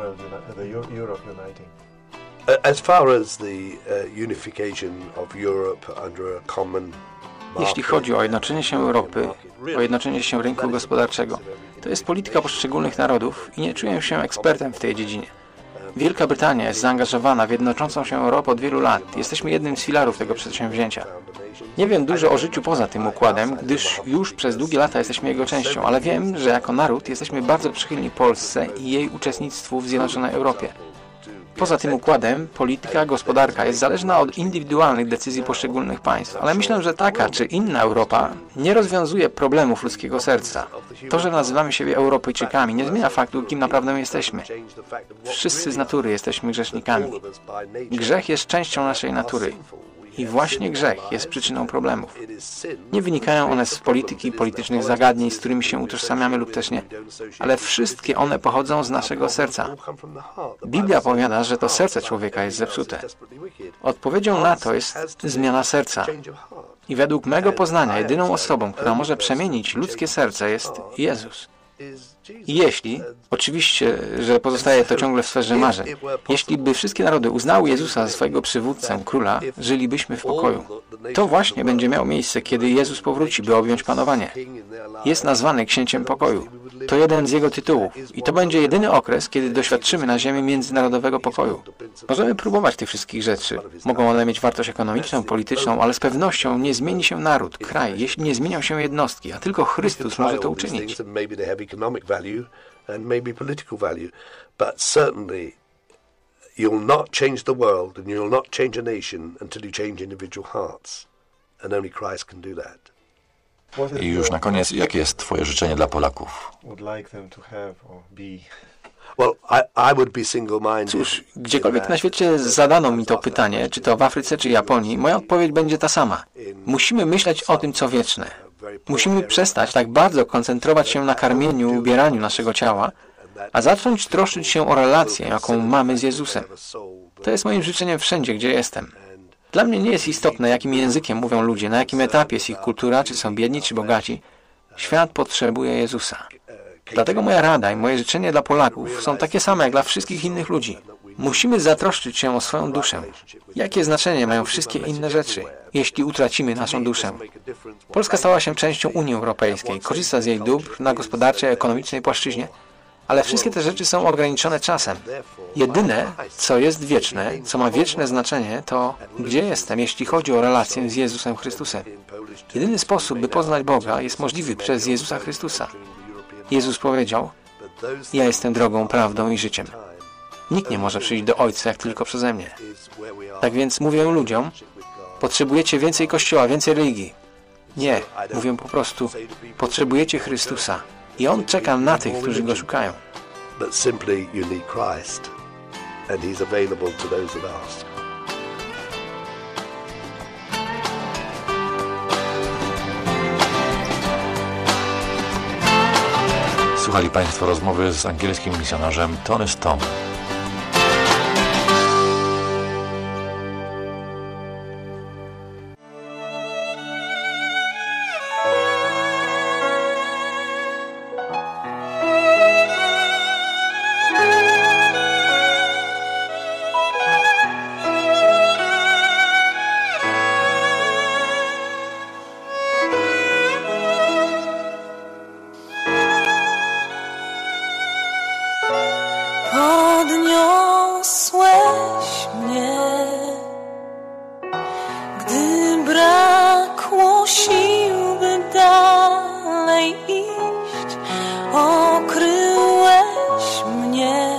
As far as the unification of Europe under a common Jeśli chodzi o jednoczenie się Europy, o jednoczenie się rynku gospodarczego, to jest polityka poszczególnych narodów i nie czuję się ekspertem w tej dziedzinie. Wielka Brytania jest zaangażowana w jednoczącą się Europę od wielu lat. Jesteśmy jednym z filarów tego przedsięwzięcia. Nie wiem dużo o życiu poza tym układem, gdyż już przez długie lata jesteśmy jego częścią, ale wiem, że jako naród jesteśmy bardzo przychylni Polsce i jej uczestnictwu w Zjednoczonej Europie. Poza tym układem polityka, gospodarka jest zależna od indywidualnych decyzji poszczególnych państw, ale myślę, że taka czy inna Europa nie rozwiązuje problemów ludzkiego serca. To, że nazywamy siebie Europejczykami, nie zmienia faktu, kim naprawdę jesteśmy. Wszyscy z natury jesteśmy grzesznikami. Grzech jest częścią naszej natury. I właśnie grzech jest przyczyną problemów. Nie wynikają one z polityki i politycznych zagadnień, z którymi się utożsamiamy lub też nie, ale wszystkie one pochodzą z naszego serca. Biblia powiada, że to serce człowieka jest zepsute. Odpowiedzią na to jest zmiana serca. I według mego poznania jedyną osobą, która może przemienić ludzkie serce, jest Jezus. I jeśli, oczywiście, że pozostaje to ciągle w sferze marzeń, jeśli by wszystkie narody uznały Jezusa za swojego przywódcę, króla, żylibyśmy w pokoju. To właśnie będzie miało miejsce, kiedy Jezus powróci, by objąć panowanie. Jest nazwany Księciem Pokoju. To jeden z jego tytułów. I to będzie jedyny okres, kiedy doświadczymy na ziemi międzynarodowego pokoju. Możemy próbować tych wszystkich rzeczy. Mogą one mieć wartość ekonomiczną, polityczną, ale z pewnością nie zmieni się naród, kraj, jeśli nie zmienią się jednostki, a tylko Chrystus może to uczynić. And maybe political value, but certainly you'll not change the world and you'll not change a nation until you change individual hearts, and only Christ can do that. I już na koniec, jakie jest Twoje życzenie dla Polaków? Cóż, gdziekolwiek na świecie zadano mi to pytanie, czy to w Afryce, czy Japonii, moja odpowiedź będzie ta sama. Musimy myśleć o tym, co wieczne. Musimy przestać tak bardzo koncentrować się na karmieniu, ubieraniu naszego ciała, a zacząć troszczyć się o relację, jaką mamy z Jezusem. To jest moim życzeniem wszędzie, gdzie jestem. Dla mnie nie jest istotne, jakim językiem mówią ludzie, na jakim etapie jest ich kultura, czy są biedni, czy bogaci. Świat potrzebuje Jezusa. Dlatego moja rada i moje życzenie dla Polaków są takie same jak dla wszystkich innych ludzi. Musimy zatroszczyć się o swoją duszę. Jakie znaczenie mają wszystkie inne rzeczy, jeśli utracimy naszą duszę? Polska stała się częścią Unii Europejskiej, korzysta z jej dóbr na gospodarczej, ekonomicznej płaszczyźnie, ale wszystkie te rzeczy są ograniczone czasem. Jedyne, co jest wieczne, co ma wieczne znaczenie, to gdzie jestem, jeśli chodzi o relację z Jezusem Chrystusem. Jedyny sposób, by poznać Boga, jest możliwy przez Jezusa Chrystusa. Jezus powiedział: ja jestem drogą, prawdą i życiem. Nikt nie może przyjść do Ojca, jak tylko przeze mnie. Tak więc mówię ludziom: potrzebujecie więcej Kościoła, więcej religii. Nie, mówię po prostu: potrzebujecie Chrystusa. I On czeka na tych, którzy Go szukają. But simply you need Christ, and He's available to those that ask. Słuchali Państwo rozmowy z angielskim misjonarzem Tony Stone. Podniosłeś mnie, gdy brakło sił, by dalej iść. Okryłeś mnie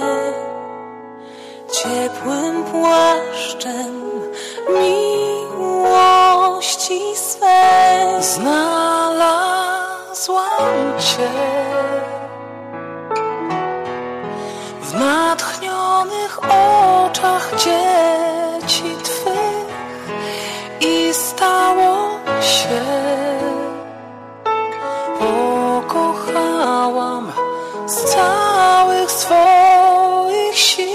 ciepłym płaszczem miłości swej. Znalazłam Cię w natchnionych oczach dzieci Twych i stało się. Pokochałam z całych swoich sił.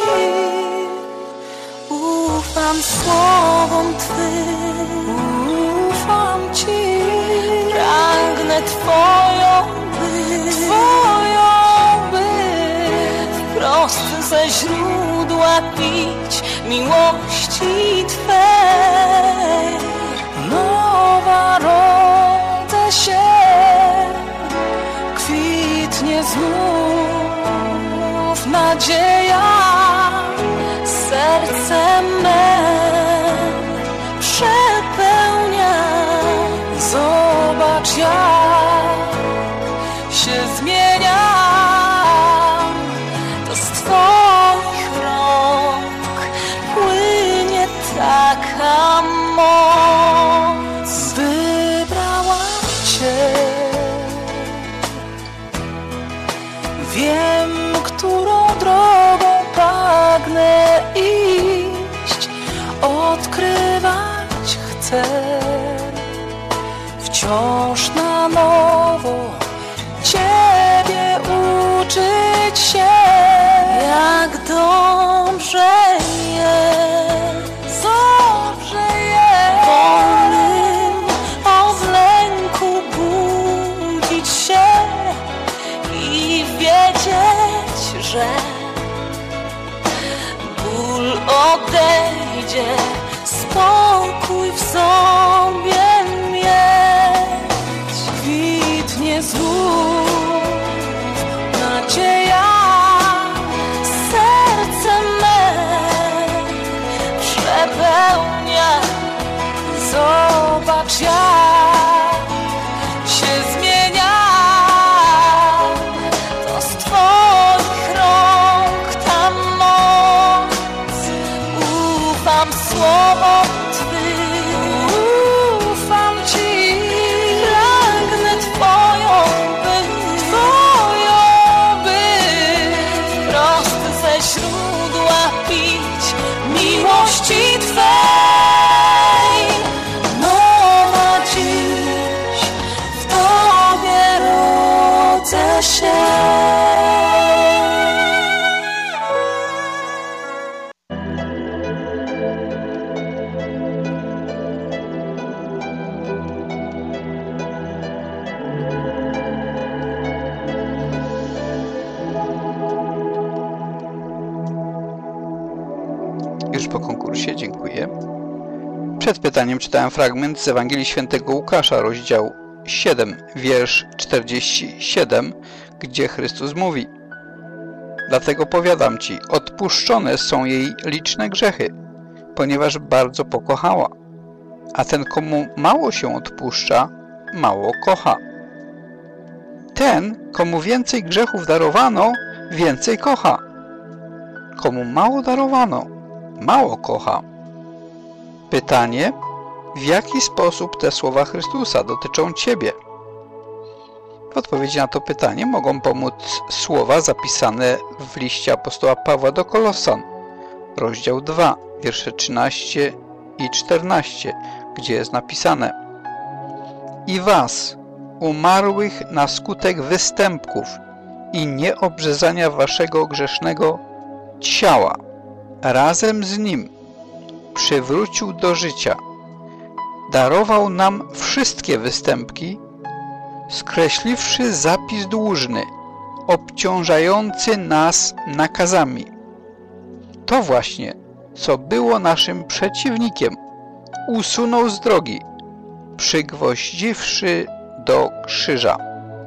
Ufam słowom Twym, ufam Ci. Pragnę Twoją być, wprost ze źródła pić miłości Twej. Nowa rodzę się, kwitnie znów nadzieja, serce me przepełnia. Zobacz, jak się zmienia. To z Twoich rąk jaka moc. Wybrałam Cię. Wiem, którą drogą pragnę iść, odkrywać chcę wciąż na nowo Ciebie uczyć się. Jak dobrze jest, wolnym od lęku budzić się i wiedzieć, że ból odejdzie, spokój w sobie mieć. Kwitnie znów nadzieja, serce me przepełnia. Zobacz, jak się zmienia. To z Twoich rąk ta moc. Ufam słowom Twym, ufam Ci. Pragnę Twoją być, wprost ze źródła pić miłości Twej. Nowa dziś w Tobie rodzę się. Już po konkursie, dziękuję. Przed pytaniem czytałem fragment z Ewangelii Świętego Łukasza, rozdział 7, wiersz 47, gdzie Chrystus mówi: Dlatego powiadam Ci, odpuszczone są jej liczne grzechy, ponieważ bardzo pokochała. A ten, komu mało się odpuszcza, mało kocha. Ten, komu więcej grzechów darowano, więcej kocha. Komu mało darowano, mało kocha. Pytanie: w jaki sposób te słowa Chrystusa dotyczą Ciebie? W odpowiedzi na to pytanie mogą pomóc słowa zapisane w liście apostoła Pawła do Kolosan, rozdział 2, wiersze 13 i 14, gdzie jest napisane: I was, umarłych na skutek występków i nieobrzezania waszego grzesznego ciała, razem z nim przywrócił do życia, darował nam wszystkie występki, skreśliwszy zapis dłużny, obciążający nas nakazami. To właśnie, co było naszym przeciwnikiem, usunął z drogi, przygwoździwszy do krzyża.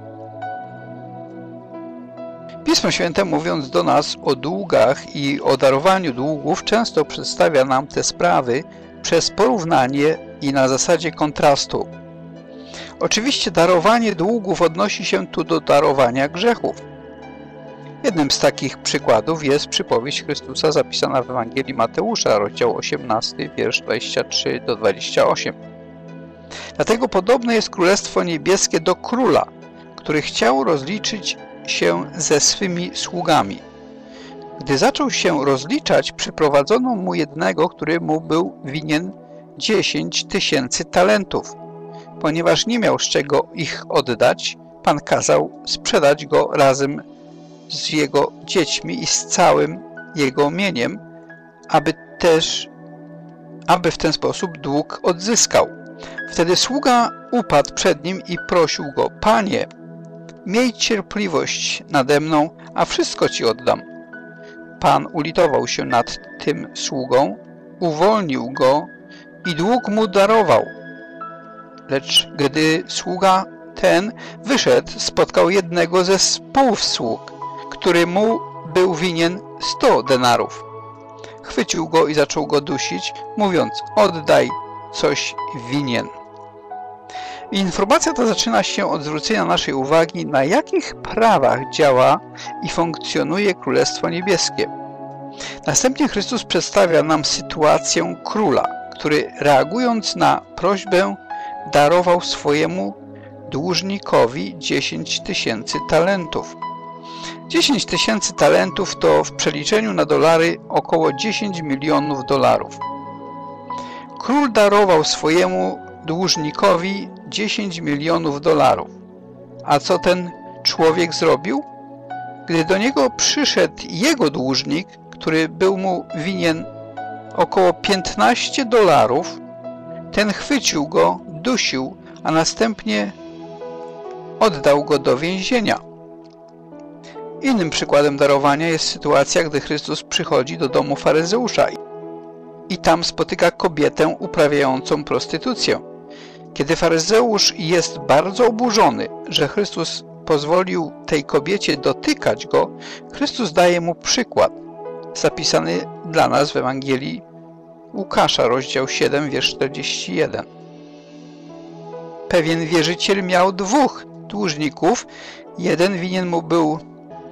Pismo Święte, mówiąc do nas o długach i o darowaniu długów, często przedstawia nam te sprawy przez porównanie i na zasadzie kontrastu. Oczywiście darowanie długów odnosi się tu do darowania grzechów. Jednym z takich przykładów jest przypowieść Chrystusa zapisana w Ewangelii Mateusza, rozdział 18, wiersz 23 do 28. Dlatego podobne jest Królestwo Niebieskie do króla, który chciał rozliczyć się ze swymi sługami. Gdy zaczął się rozliczać, przyprowadzono mu jednego, który mu był winien 10 000 talentów. Ponieważ nie miał z czego ich oddać, Pan kazał sprzedać go razem z jego dziećmi i z całym jego mieniem, aby w ten sposób dług odzyskał. Wtedy sługa upadł przed nim i prosił go: Panie, miej cierpliwość nade mną, a wszystko ci oddam. Pan ulitował się nad tym sługą, uwolnił go i dług mu darował. Lecz gdy sługa ten wyszedł, spotkał jednego ze współsług, który mu był winien 100 denarów. Chwycił go i zaczął go dusić, mówiąc: oddaj, coś winien. Informacja ta zaczyna się od zwrócenia naszej uwagi, na jakich prawach działa i funkcjonuje Królestwo Niebieskie. Następnie Chrystus przedstawia nam sytuację króla, który reagując na prośbę darował swojemu dłużnikowi 10 000 talentów. 10 000 talentów to w przeliczeniu na dolary około 10 milionów dolarów. Król darował swojemu dłużnikowi 10 milionów dolarów. A co ten człowiek zrobił? Gdy do niego przyszedł jego dłużnik, który był mu winien około 15 dolarów, ten chwycił go, dusił, a następnie oddał go do więzienia. Innym przykładem darowania jest sytuacja, gdy Chrystus przychodzi do domu faryzeusza i tam spotyka kobietę uprawiającą prostytucję. Kiedy faryzeusz jest bardzo oburzony, że Chrystus pozwolił tej kobiecie dotykać go, Chrystus daje mu przykład, zapisany dla nas w Ewangelii Łukasza, rozdział 7, wiersz 41. Pewien wierzyciel miał 2 dłużników, jeden winien mu był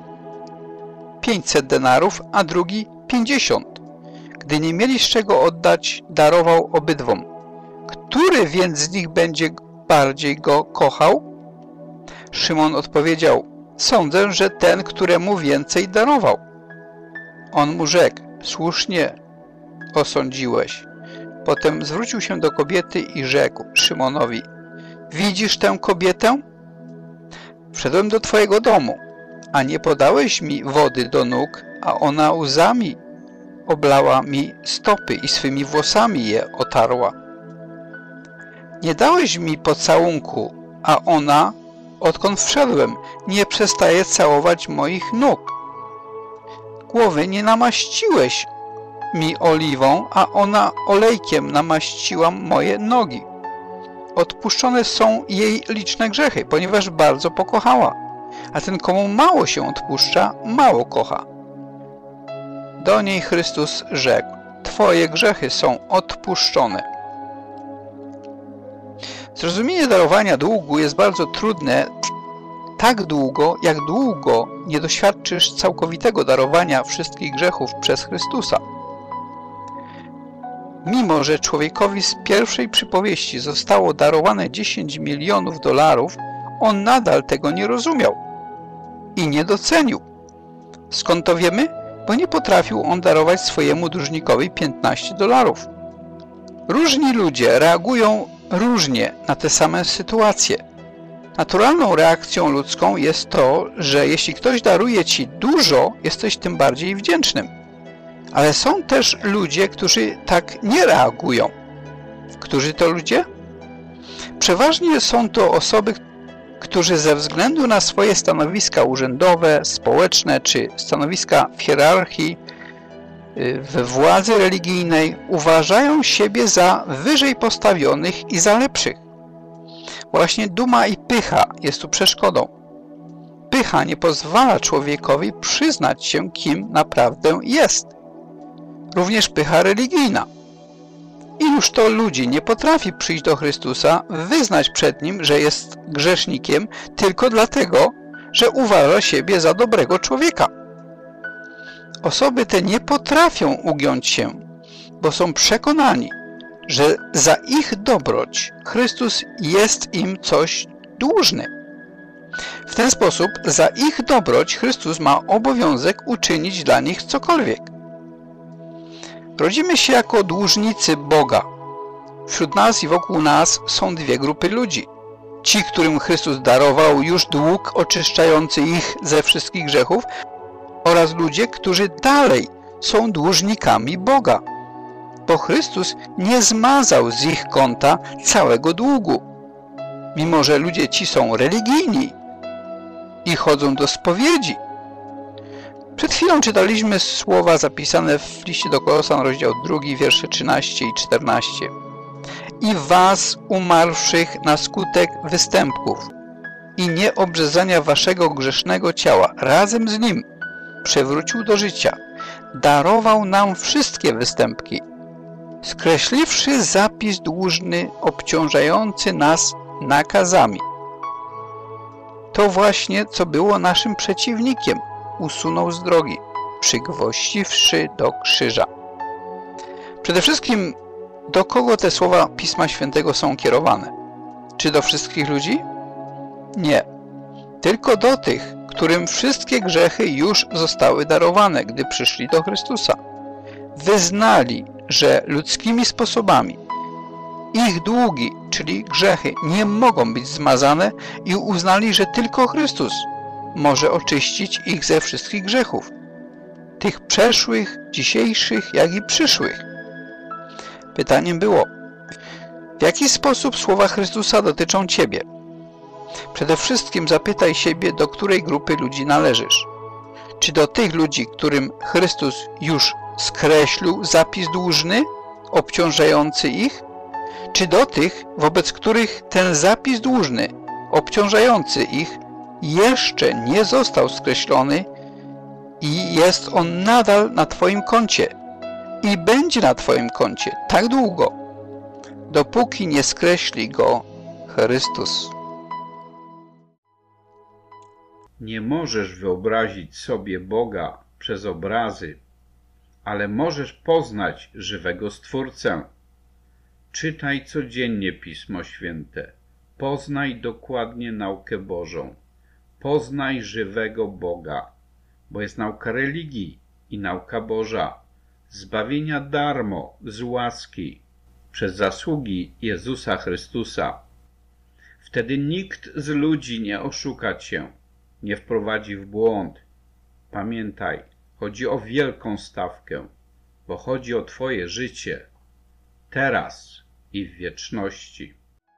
500 denarów, a drugi 50. Gdy nie mieli z czego oddać, darował obydwom. Który więc z nich będzie bardziej go kochał? Szymon odpowiedział: sądzę, że ten, któremu więcej darował. On mu rzekł: słusznie osądziłeś. Potem zwrócił się do kobiety i rzekł Szymonowi: widzisz tę kobietę? Wszedłem do twojego domu, a nie podałeś mi wody do nóg, a ona łzami oblała mi stopy i swymi włosami je otarła. Nie dałeś mi pocałunku, a ona, odkąd wszedłem, nie przestaje całować moich nóg. Głowy nie namaściłeś mi oliwą, a ona olejkiem namaściła moje nogi. Odpuszczone są jej liczne grzechy, ponieważ bardzo pokochała. A ten, komu mało się odpuszcza, mało kocha. Do niej Chrystus rzekł: twoje grzechy są odpuszczone. Zrozumienie darowania długu jest bardzo trudne tak długo, jak długo nie doświadczysz całkowitego darowania wszystkich grzechów przez Chrystusa. Mimo że człowiekowi z pierwszej przypowieści zostało darowane 10 milionów dolarów, on nadal tego nie rozumiał i nie docenił. Skąd to wiemy? Bo nie potrafił on darować swojemu dłużnikowi 15 dolarów. Różni ludzie reagują różnie na te same sytuacje. Naturalną reakcją ludzką jest to, że jeśli ktoś daruje ci dużo, jesteś tym bardziej wdzięcznym. Ale są też ludzie, którzy tak nie reagują. Którzy to ludzie? Przeważnie są to osoby, którzy ze względu na swoje stanowiska urzędowe, społeczne czy stanowiska w hierarchii, we władzy religijnej uważają siebie za wyżej postawionych i za lepszych. Właśnie duma i pycha jest tu przeszkodą. Pycha nie pozwala człowiekowi przyznać się, kim naprawdę jest. Również pycha religijna. Iluż to ludzi nie potrafi przyjść do Chrystusa, wyznać przed Nim, że jest grzesznikiem tylko dlatego, że uważa siebie za dobrego człowieka. Osoby te nie potrafią ugiąć się, bo są przekonani, że za ich dobroć Chrystus jest im coś dłużny. W ten sposób za ich dobroć Chrystus ma obowiązek uczynić dla nich cokolwiek. Rodzimy się jako dłużnicy Boga. Wśród nas i wokół nas są 2 grupy ludzi. Ci, którym Chrystus darował już dług oczyszczający ich ze wszystkich grzechów, oraz ludzie, którzy dalej są dłużnikami Boga, bo Chrystus nie zmazał z ich konta całego długu. Mimo że ludzie ci są religijni i chodzą do spowiedzi. Przed chwilą czytaliśmy słowa zapisane w liście do Kolosan, rozdział 2, wiersze 13 i 14. I was, umarłszych na skutek występków i nieobrzezania waszego grzesznego ciała, razem z nim przywrócił do życia, darował nam wszystkie występki, skreśliwszy zapis dłużny obciążający nas nakazami. To właśnie, co było naszym przeciwnikiem, usunął z drogi, przygwoździwszy do krzyża. Przede wszystkim do kogo te słowa Pisma Świętego są kierowane? Czy do wszystkich ludzi? Nie. Tylko do tych, którym wszystkie grzechy już zostały darowane, gdy przyszli do Chrystusa. Wyznali, że ludzkimi sposobami ich długi, czyli grzechy, nie mogą być zmazane i uznali, że tylko Chrystus może oczyścić ich ze wszystkich grzechów, tych przeszłych, dzisiejszych, jak i przyszłych. Pytaniem było, w jaki sposób słowa Chrystusa dotyczą Ciebie? Przede wszystkim zapytaj siebie, do której grupy ludzi należysz. Czy do tych ludzi, którym Chrystus już skreślił zapis dłużny, obciążający ich? Czy do tych, wobec których ten zapis dłużny, obciążający ich, jeszcze nie został skreślony i jest on nadal na Twoim koncie i będzie na Twoim koncie tak długo, dopóki nie skreśli go Chrystus. Nie możesz wyobrazić sobie Boga przez obrazy, ale możesz poznać żywego Stwórcę. Czytaj codziennie Pismo Święte. Poznaj dokładnie naukę Bożą. Poznaj żywego Boga, bo jest nauka religii i nauka Boża, zbawienia darmo, z łaski, przez zasługi Jezusa Chrystusa. Wtedy nikt z ludzi nie oszuka Cię, nie wprowadzi w błąd. Pamiętaj, chodzi o wielką stawkę, bo chodzi o Twoje życie, teraz i w wieczności.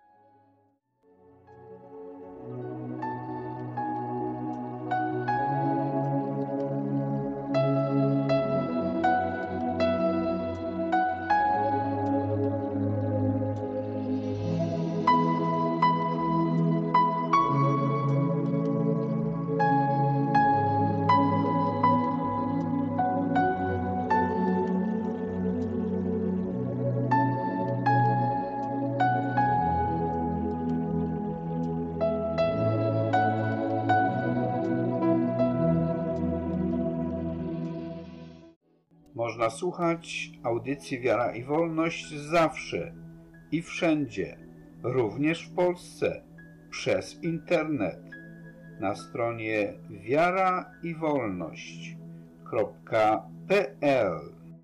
Można słuchać audycji Wiara i Wolność zawsze i wszędzie, również w Polsce, przez internet na stronie wiaraiwolność.pl.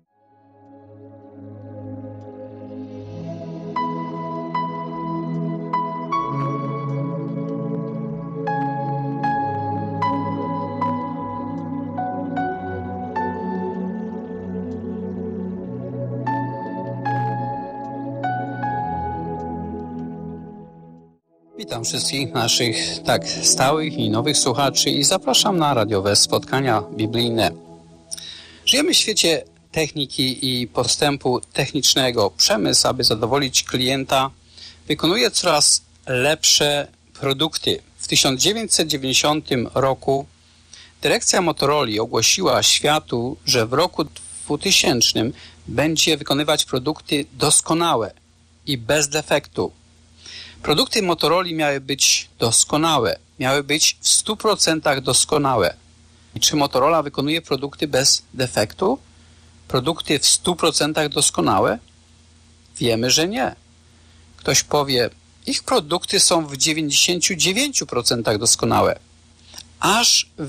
Witam wszystkich naszych stałych i nowych słuchaczy i zapraszam na radiowe spotkania biblijne. Żyjemy w świecie techniki i postępu technicznego. Przemysł, aby zadowolić klienta, wykonuje coraz lepsze produkty. W 1990 roku dyrekcja Motorola ogłosiła światu, że w roku 2000 będzie wykonywać produkty doskonałe i bez defektu. Produkty Motorola miały być doskonałe, miały być w 100% doskonałe. I czy Motorola wykonuje produkty bez defektu? Produkty w 100% doskonałe? Wiemy, że nie. Ktoś powie, ich produkty są w 99% doskonałe. Aż w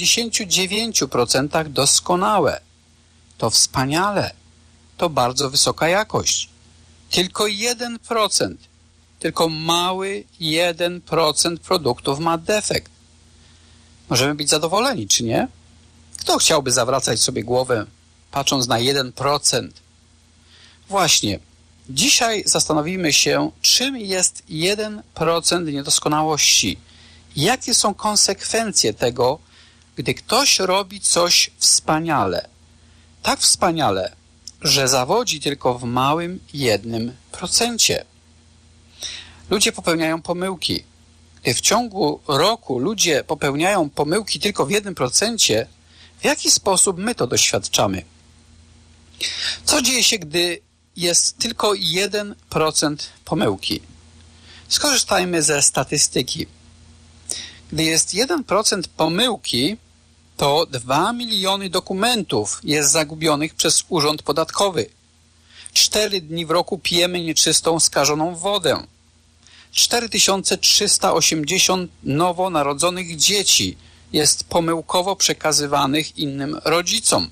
99% doskonałe. To wspaniale. To bardzo wysoka jakość. Tylko 1%. Tylko mały 1% produktów ma defekt. Możemy być zadowoleni, czy nie? Kto chciałby zawracać sobie głowę, patrząc na 1%? Właśnie, dzisiaj zastanowimy się, czym jest 1% niedoskonałości. Jakie są konsekwencje tego, gdy ktoś robi coś wspaniale. Tak wspaniale, że zawodzi tylko w małym 1%. Ludzie popełniają pomyłki. Gdy w ciągu roku ludzie popełniają pomyłki tylko w 1%, w jaki sposób my to doświadczamy? Co dzieje się, gdy jest tylko 1% pomyłki? Skorzystajmy ze statystyki. Gdy jest 1% pomyłki, to 2 miliony dokumentów jest zagubionych przez Urząd Podatkowy. 4 dni w roku pijemy nieczystą, skażoną wodę. 4380 nowonarodzonych dzieci jest pomyłkowo przekazywanych innym rodzicom.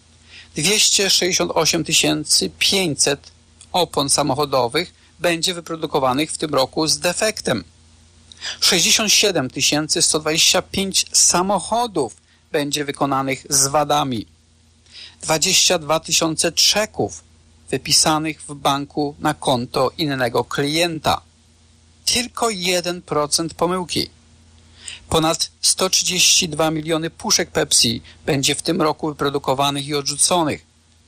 268 500 opon samochodowych będzie wyprodukowanych w tym roku z defektem. 67 125 samochodów będzie wykonanych z wadami. 22 000 czeków wypisanych w banku na konto innego klienta. Tylko 1% pomyłki. Ponad 132 miliony puszek Pepsi będzie w tym roku wyprodukowanych i odrzuconych.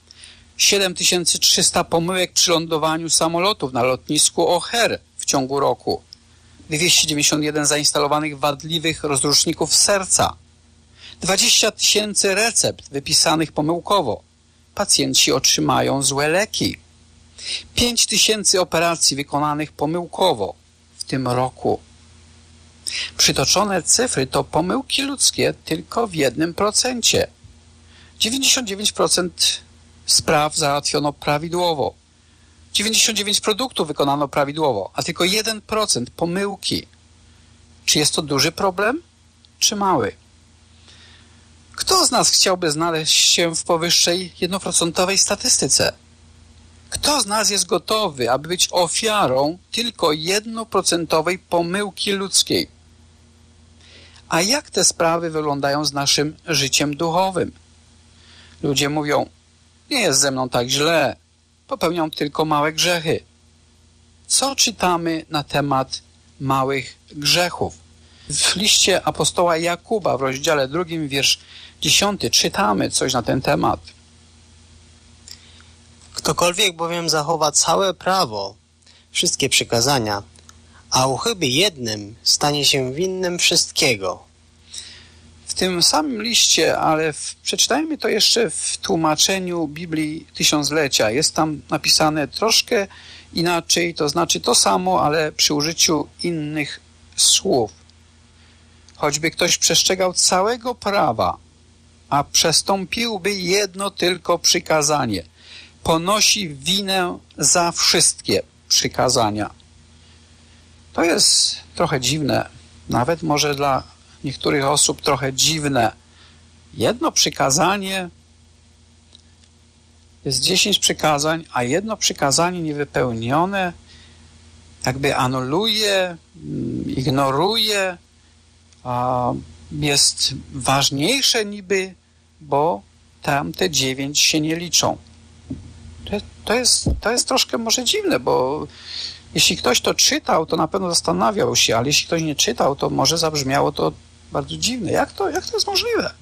7300 pomyłek przy lądowaniu samolotów na lotnisku O'Hare w ciągu roku. 291 zainstalowanych wadliwych rozruszników serca. 20 000 recept wypisanych pomyłkowo. Pacjenci otrzymają złe leki. 5000 operacji wykonanych pomyłkowo w tym roku. Przytoczone cyfry to pomyłki ludzkie tylko w 1%. 99% spraw załatwiono prawidłowo. 99 produktów wykonano prawidłowo, a tylko 1% pomyłki. Czy jest to duży problem, czy mały? Kto z nas chciałby znaleźć się w powyższej 1% statystyce? Kto z nas jest gotowy, aby być ofiarą tylko 1% pomyłki ludzkiej? A jak te sprawy wyglądają z naszym życiem duchowym? Ludzie mówią, nie jest ze mną tak źle, popełniam tylko małe grzechy. Co czytamy na temat małych grzechów? W liście apostoła Jakuba w rozdziale 2, wiersz 10 czytamy coś na ten temat. Ktokolwiek bowiem zachowa całe prawo, wszystkie przykazania, a uchybi jednym, stanie się winnym wszystkiego. W tym samym liście, ale przeczytajmy to jeszcze w tłumaczeniu Biblii Tysiąclecia. Jest tam napisane troszkę inaczej, to znaczy to samo, ale przy użyciu innych słów. Choćby ktoś przestrzegał całego prawa, a przestąpiłby jedno tylko przykazanie, ponosi winę za wszystkie przykazania. To jest trochę dziwne, nawet może dla niektórych osób trochę dziwne. Jedno przykazanie, jest 10 przykazań, a jedno przykazanie niewypełnione jakby anuluje, ignoruje, jest ważniejsze niby, bo tamte 9 się nie liczą. To jest troszkę może dziwne, bo jeśli ktoś to czytał, to na pewno zastanawiał się, ale jeśli ktoś nie czytał, to może zabrzmiało to bardzo dziwne. Jak to jest możliwe?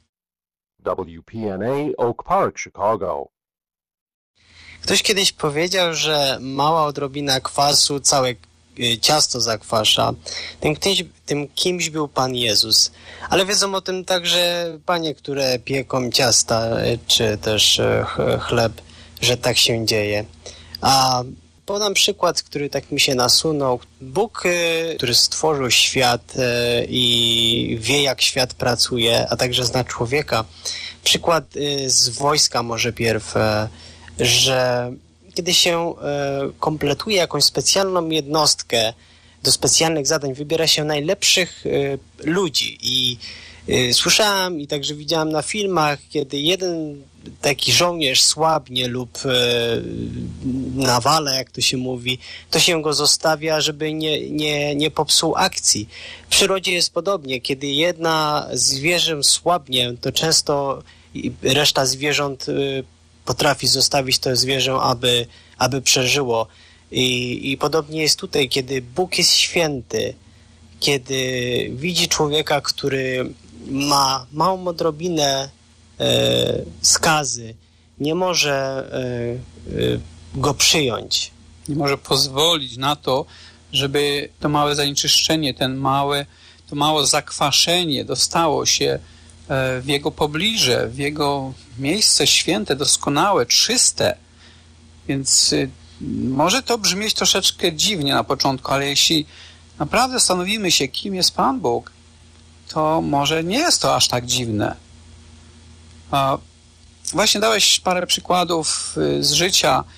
WPNA Oak Park, Chicago. Ktoś kiedyś powiedział, że mała odrobina kwasu całe ciasto zakwasza. Tym kimś był Pan Jezus. Ale wiedzą o tym także panie, które pieką ciasta, czy też chleb, że tak się dzieje. A podam przykład, który tak mi się nasunął. Bóg, który stworzył świat i wie, jak świat pracuje, a także zna człowieka. Przykład z wojska może pierw, że kiedy się kompletuje jakąś specjalną jednostkę do specjalnych zadań, wybiera się najlepszych ludzi. I słyszałem i także widziałem na filmach, kiedy jeden taki żołnierz słabnie lub nawala, jak to się mówi, to się go zostawia, żeby nie popsuł akcji. W przyrodzie jest podobnie. Kiedy jedna zwierzę słabnie, to często reszta zwierząt potrafi zostawić to zwierzę, aby przeżyło. I podobnie jest tutaj, kiedy Bóg jest święty, kiedy widzi człowieka, który ma małą odrobinę skazy, nie może go przyjąć. Nie może pozwolić na to, żeby to małe zanieczyszczenie, to małe zakwaszenie dostało się w jego pobliże, w jego miejsce święte, doskonałe, czyste. Więc może to brzmieć troszeczkę dziwnie na początku, ale jeśli naprawdę zastanowimy się, kim jest Pan Bóg, to może nie jest to aż tak dziwne. Właśnie dałeś parę przykładów z życia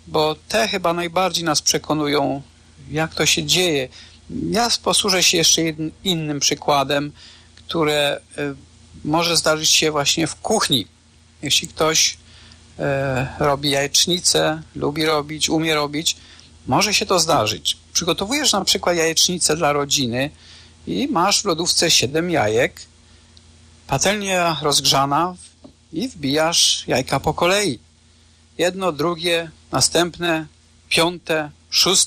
bo te chyba najbardziej nas przekonują, jak to się dzieje. Ja posłużę się jeszcze innym przykładem, które może zdarzyć się właśnie w kuchni. Jeśli ktoś robi jajecznicę, lubi robić, umie robić, może się to zdarzyć. Przygotowujesz na przykład jajecznicę dla rodziny i masz w lodówce 7 jajek, patelnia rozgrzana i wbijasz jajka po kolei. Jedno, drugie, następne, 5., 6.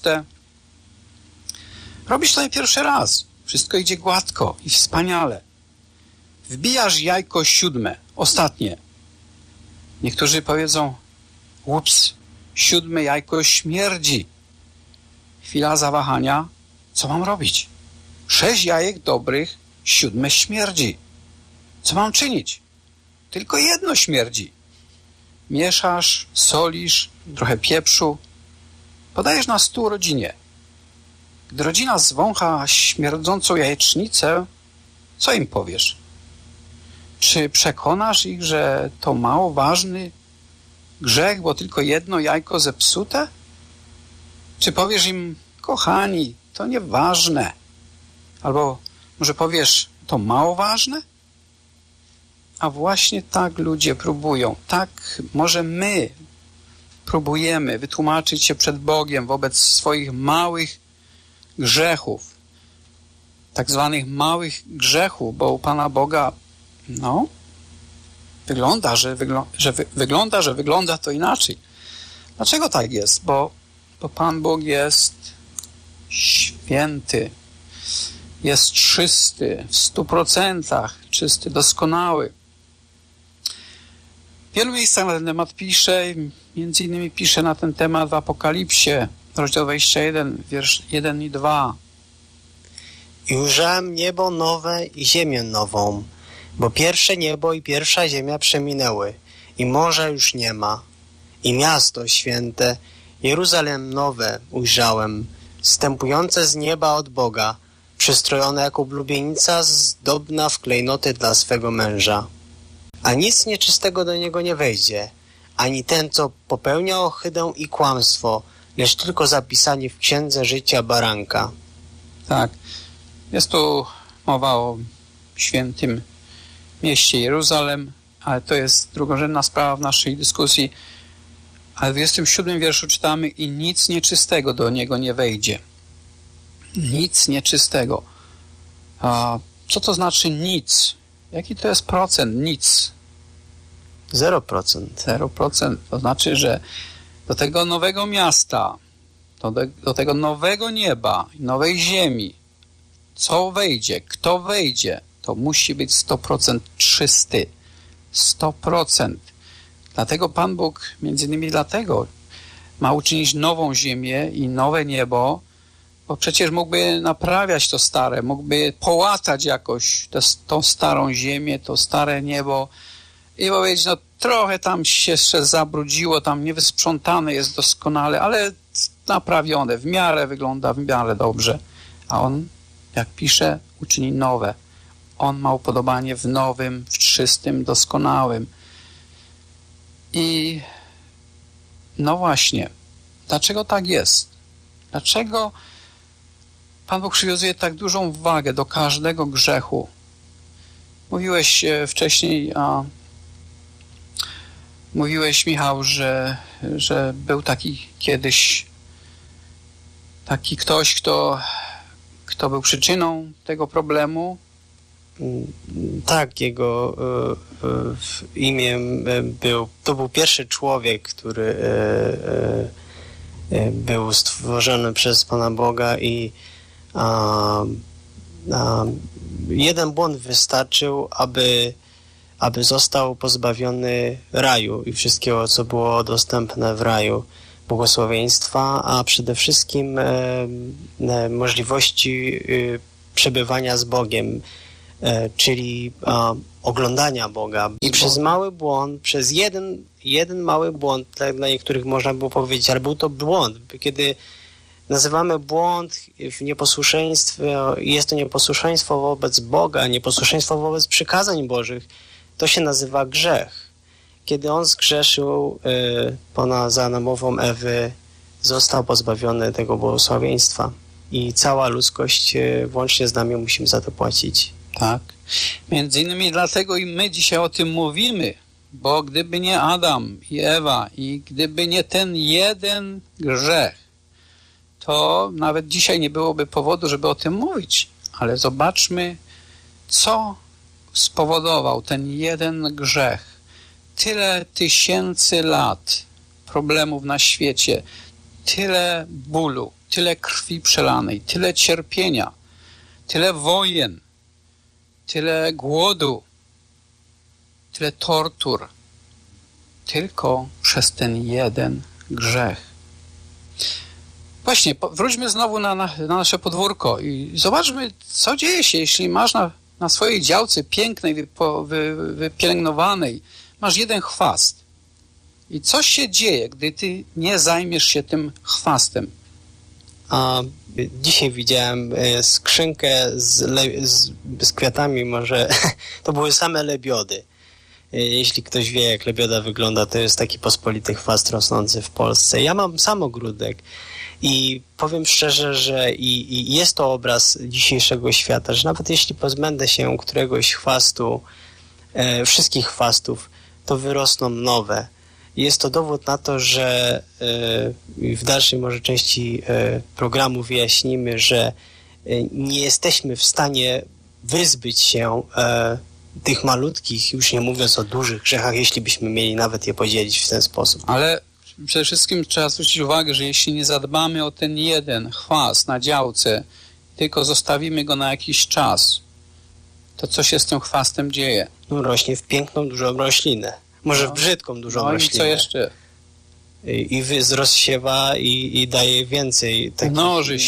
Robisz to pierwszy raz. Wszystko idzie gładko i wspaniale. Wbijasz jajko 7, ostatnie. Niektórzy powiedzą, ups, 7 jajko śmierdzi. Chwila zawahania, co mam robić? 6 jajek dobrych, 7 śmierdzi. Co mam czynić? Tylko jedno śmierdzi. Mieszasz, solisz, trochę pieprzu. Podajesz na stół rodzinie. Gdy rodzina zwącha śmierdzącą jajecznicę, co im powiesz? Czy przekonasz ich, że to mało ważny grzech, bo tylko jedno jajko zepsute? Czy powiesz im, kochani, to nieważne? Albo może powiesz, to mało ważne? A właśnie tak ludzie próbują. Tak może my próbujemy wytłumaczyć się przed Bogiem wobec swoich małych grzechów. Tak zwanych małych grzechów, bo u Pana Boga wygląda to inaczej. Dlaczego tak jest? Bo Pan Bóg jest święty, jest czysty, w 100% czysty, doskonały. W wielu miejscach na ten temat pisze, między innymi pisze na ten temat w Apokalipsie, rozdział 21, wiersz 1 i 2. I ujrzałem niebo nowe i ziemię nową, bo pierwsze niebo i pierwsza ziemia przeminęły i morza już nie ma. I miasto święte, Jeruzalem nowe ujrzałem, zstępujące z nieba od Boga, przystrojone jako oblubienica zdobna w klejnoty dla swego męża. A nic nieczystego do niego nie wejdzie, ani ten, co popełnia ohydę i kłamstwo, lecz tylko zapisani w księdze życia baranka. Tak, jest tu mowa o świętym mieście Jeruzalem, ale to jest drugorzędna sprawa w naszej dyskusji. Ale w 27 wierszu czytamy i nic nieczystego do niego nie wejdzie. Nic nieczystego. A co to znaczy nic? Jaki to jest procent nic? 0%. 0%. To znaczy, że do tego nowego miasta, do tego nowego nieba, nowej ziemi, co wejdzie, kto wejdzie, to musi być 100% czysty. 100%. Dlatego Pan Bóg, między innymi dlatego, ma uczynić nową ziemię i nowe niebo, bo przecież mógłby naprawiać to stare, mógłby połatać jakoś tą starą ziemię, to stare niebo i powiedzieć, no trochę tam się jeszcze zabrudziło, tam niewysprzątane jest doskonale, ale naprawione, w miarę wygląda, w miarę dobrze. A On, jak pisze, uczyni nowe. On ma upodobanie w nowym, w czystym, doskonałym. I no właśnie, dlaczego tak jest? Dlaczego Pan Bóg przywiązuje tak dużą wagę do każdego grzechu? Mówiłeś wcześniej, Michał, że był taki kiedyś taki ktoś, kto był przyczyną tego problemu. Tak, jego imię to był pierwszy człowiek, który był stworzony przez Pana Boga i jeden błąd wystarczył, aby został pozbawiony raju i wszystkiego, co było dostępne w raju, błogosławieństwa, a przede wszystkim możliwości przebywania z Bogiem, czyli oglądania Boga. I przez mały błąd, przez jeden mały błąd, dla niektórych można było powiedzieć, ale był to błąd. Kiedy nazywamy błąd w nieposłuszeństwie, jest to nieposłuszeństwo wobec Boga, nieposłuszeństwo wobec przykazań Bożych, to się nazywa grzech. kiedy on zgrzeszył za namową Ewy, został pozbawiony tego błogosławieństwa. I cała ludzkość, włącznie z nami, musimy za to płacić. Tak. Między innymi dlatego i my dzisiaj o tym mówimy, bo gdyby nie Adam i Ewa i gdyby nie ten jeden grzech, to nawet dzisiaj nie byłoby powodu, żeby o tym mówić. Ale zobaczmy, co spowodował ten jeden grzech. Tyle tysięcy lat problemów na świecie, tyle bólu, tyle krwi przelanej, tyle cierpienia, tyle wojen, tyle głodu, tyle tortur. Tylko przez ten jeden grzech. Właśnie, wróćmy znowu na nasze podwórko i zobaczmy, co dzieje się, jeśli masz na swojej działce pięknej, wypielęgnowanej, masz jeden chwast. I co się dzieje, gdy ty nie zajmiesz się tym chwastem? Dzisiaj widziałem skrzynkę z kwiatami, może to były same lebiody. Jeśli ktoś wie, jak lebioda wygląda, to jest taki pospolity chwast rosnący w Polsce. Ja mam sam ogródek i powiem szczerze, że i jest to obraz dzisiejszego świata, że nawet jeśli pozbędę się któregoś chwastu, wszystkich chwastów, to wyrosną nowe. Jest to dowód na to, że w dalszej może części programu wyjaśnimy, że nie jesteśmy w stanie wyzbyć się tych malutkich, już nie mówiąc o dużych grzechach, jeśli byśmy mieli nawet je podzielić w ten sposób. Ale przede wszystkim trzeba zwrócić uwagę, że jeśli nie zadbamy o ten jeden chwast na działce, tylko zostawimy go na jakiś czas, to co się z tym chwastem dzieje? No, rośnie w piękną, dużą roślinę. Może w brzydką, dużą roślinę. I co jeszcze? I rozsiewa i daje więcej. Mnoży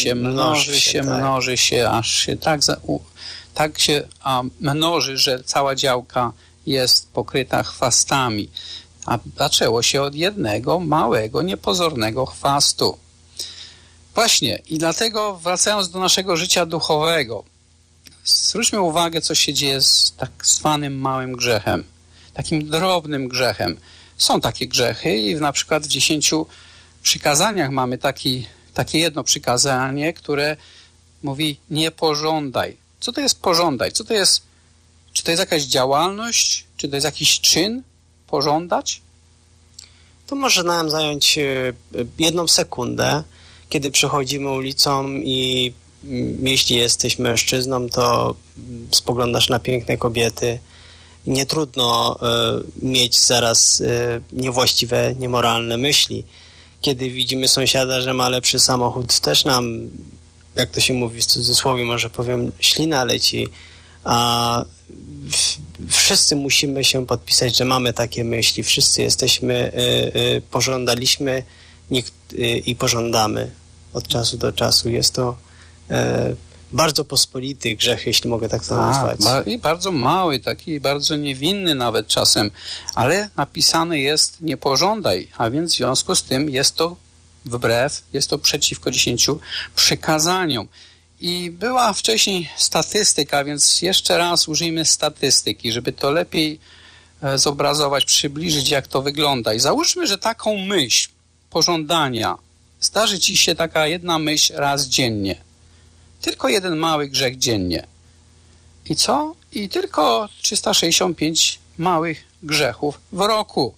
się, aż się tak się mnoży, że cała działka jest pokryta chwastami. A zaczęło się od jednego małego, niepozornego chwastu. Właśnie, i dlatego wracając do naszego życia duchowego, zwróćmy uwagę, co się dzieje z tak zwanym małym grzechem, takim drobnym grzechem. Są takie grzechy i na przykład w 10 przykazaniach mamy takie jedno przykazanie, które mówi nie pożądaj. Co to jest pożądać? Czy to jest jakaś działalność? Czy to jest jakiś czyn? Pożądać? To może nam zająć 1 sekundę, kiedy przechodzimy ulicą i jeśli jesteś mężczyzną, to spoglądasz na piękne kobiety. Nie trudno mieć zaraz niewłaściwe, niemoralne myśli. Kiedy widzimy sąsiada, że ma lepszy samochód, też nam, jak to się mówi w cudzysłowie, może powiem, ślina leci, a wszyscy musimy się podpisać, że mamy takie myśli. Wszyscy jesteśmy, pożądaliśmy i pożądamy od czasu do czasu. Jest to bardzo pospolity grzech, jeśli mogę tak to nazwać. I bardzo mały, taki bardzo niewinny nawet czasem, ale napisane jest nie pożądaj, a więc w związku z tym jest to jest to przeciwko 10 przykazaniom. I była wcześniej statystyka, więc jeszcze raz użyjmy statystyki, żeby to lepiej zobrazować, przybliżyć, jak to wygląda. I załóżmy, że taką myśl pożądania zdarzy ci się taka jedna myśl raz dziennie. Tylko jeden mały grzech dziennie. I co? I tylko 365 małych grzechów w roku.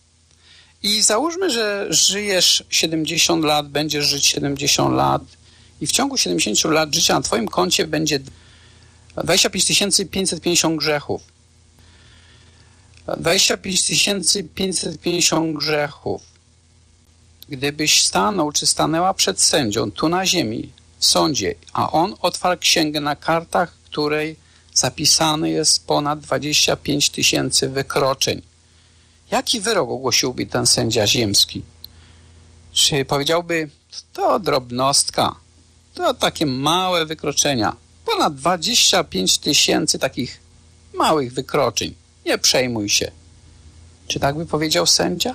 I załóżmy, że żyjesz 70 lat, będziesz żyć 70 lat i w ciągu 70 lat życia na twoim koncie będzie 25 550 grzechów. 25 550 grzechów. Gdybyś stanął czy stanęła przed sędzią tu na ziemi, w sądzie, a on otwarł księgę na kartach, w której zapisane jest ponad 25 000 wykroczeń. Jaki wyrok ogłosiłby ten sędzia ziemski? Czy powiedziałby, to drobnostka, to takie małe wykroczenia, ponad 25 000 takich małych wykroczeń, nie przejmuj się. Czy tak by powiedział sędzia?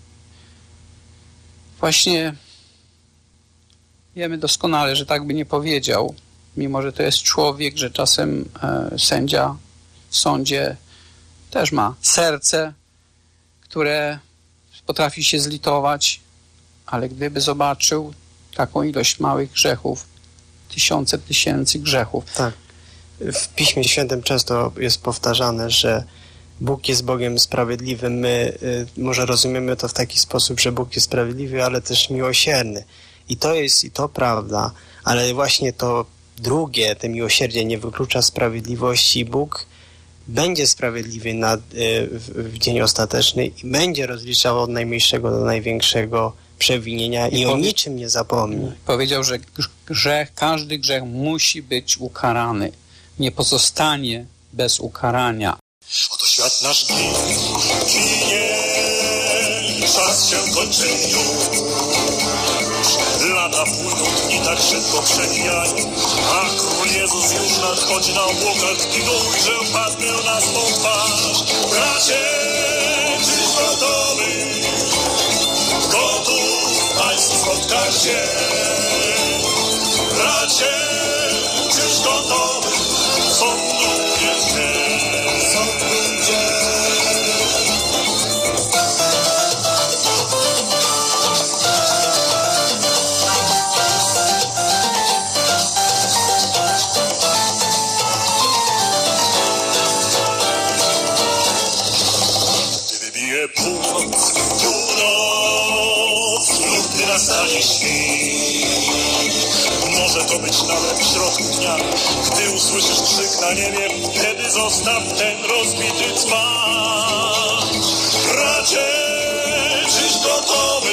Właśnie wiemy doskonale, że tak by nie powiedział, mimo że to jest człowiek, że czasem sędzia w sądzie też ma serce, które potrafi się zlitować, ale gdyby zobaczył taką ilość małych grzechów, tysięcy grzechów. Tak. W Piśmie Świętym często jest powtarzane, że Bóg jest Bogiem sprawiedliwym. My może rozumiemy to w taki sposób, że Bóg jest sprawiedliwy, ale też miłosierny. I to prawda, ale właśnie to drugie, te miłosierdzie nie wyklucza sprawiedliwości. Bóg będzie sprawiedliwy w dzień ostateczny i będzie rozliczał od najmniejszego do największego przewinienia i o niczym nie zapomni. Powiedział, że każdy grzech musi być ukarany. Nie pozostanie bez ukarania. Oto świat nasz ginie, czas się kończy już. Lata płyną, dni tak szybko przebijają, a Król Jezus już nadchodzi na obłokach i ujrzę padnę na swą twarz. Bracie, czyś gotowy? Gotów Państwu spotkać się. Bracie, czyś gotowy? Sąduje się. Północ, lub gdy nastanie świt. Może to być nawet w środku dnia, gdy usłyszysz krzyk na niebie, wtedy zostaw ten rozbity dzban. Bracie, czyś gotowy?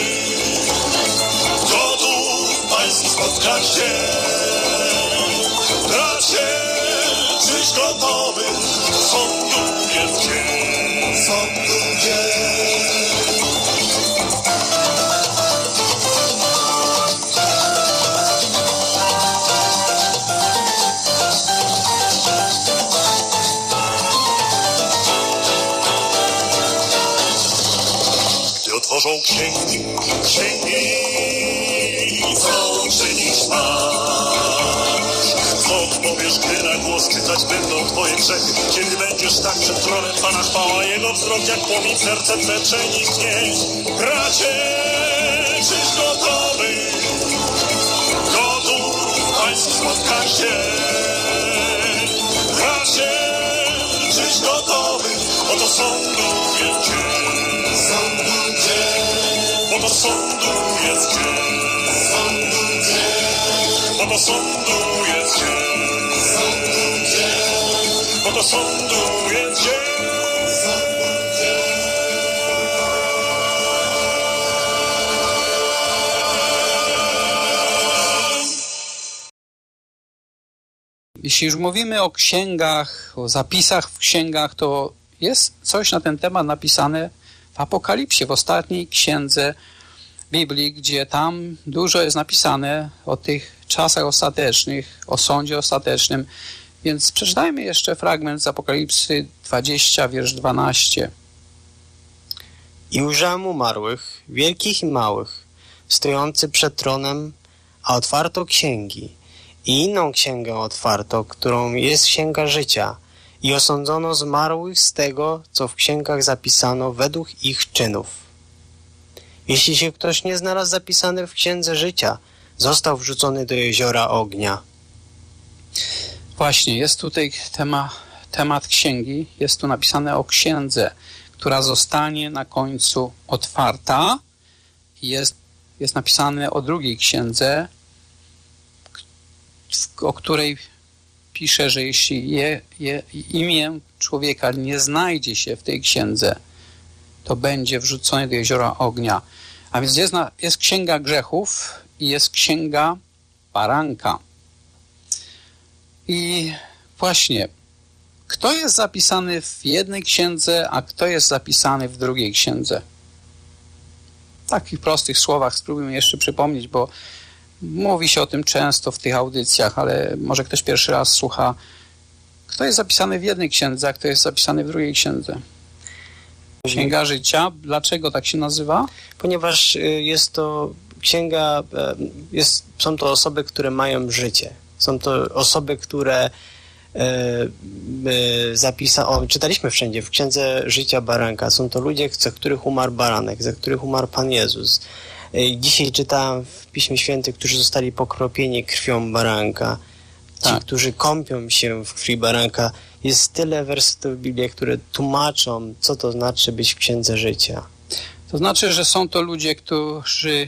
Gotów Państwu spotkać się. Bracie, czyś gotowy? Sąduje cię. Gdy otworzą księgi, co uczynić masz? Co odpowiesz, gdy na głos czytać będą Twoje grzechy? Kiedy będziesz tak przed tronem Pana, chwała Jego wzrok jak płomień, serce Twe przeniknie. Bracie, czyś gotowy? Gotów Państwu spotkać się. Bracie, czyś gotowy? Oto sąduje Cię. Oto sąduje Cię. Oto sąduje Cię. Oto sąduje Cię. Jeśli już mówimy o księgach, o zapisach w księgach, to jest coś na ten temat napisane w Apokalipsie, w ostatniej księdze Biblii, gdzie tam dużo jest napisane o tych czasach ostatecznych, o sądzie ostatecznym. Więc przeczytajmy jeszcze fragment z Apokalipsy 20, wiersz 12. I ujrzałem umarłych, wielkich i małych, stojący przed tronem, a otwarto księgi. I inną księgę otwarto, którą jest księga życia. I osądzono zmarłych z tego, co w księgach zapisano według ich czynów. Jeśli się ktoś nie znalazł zapisany w księdze życia, został wrzucony do jeziora ognia. Właśnie, jest tutaj temat księgi, jest tu napisane o księdze, która zostanie na końcu otwarta. Jest napisane o drugiej księdze, o której pisze, że jeśli imię człowieka nie znajdzie się w tej księdze, to będzie wrzucony do jeziora ognia. A więc jest księga grzechów i jest księga baranka. I właśnie, kto jest zapisany w jednej księdze, a kto jest zapisany w drugiej księdze? W takich prostych słowach spróbujmy jeszcze przypomnieć, bo mówi się o tym często w tych audycjach, ale może ktoś pierwszy raz słucha. Kto jest zapisany w jednej księdze, a kto jest zapisany w drugiej księdze? Księga życia. Dlaczego tak się nazywa? Ponieważ jest to księga, są to osoby, które mają życie. Są to osoby, które czytaliśmy wszędzie w Księdze Życia Baranka. Są to ludzie, za których umarł baranek, za których umarł Pan Jezus. Dzisiaj czytałem w Piśmie Świętym, którzy zostali pokropieni krwią baranka. Ci, którzy kąpią się w krwi baranka. Jest tyle wersetów w Biblii, które tłumaczą, co to znaczy być w Księdze Życia. To znaczy, że są to ludzie, którzy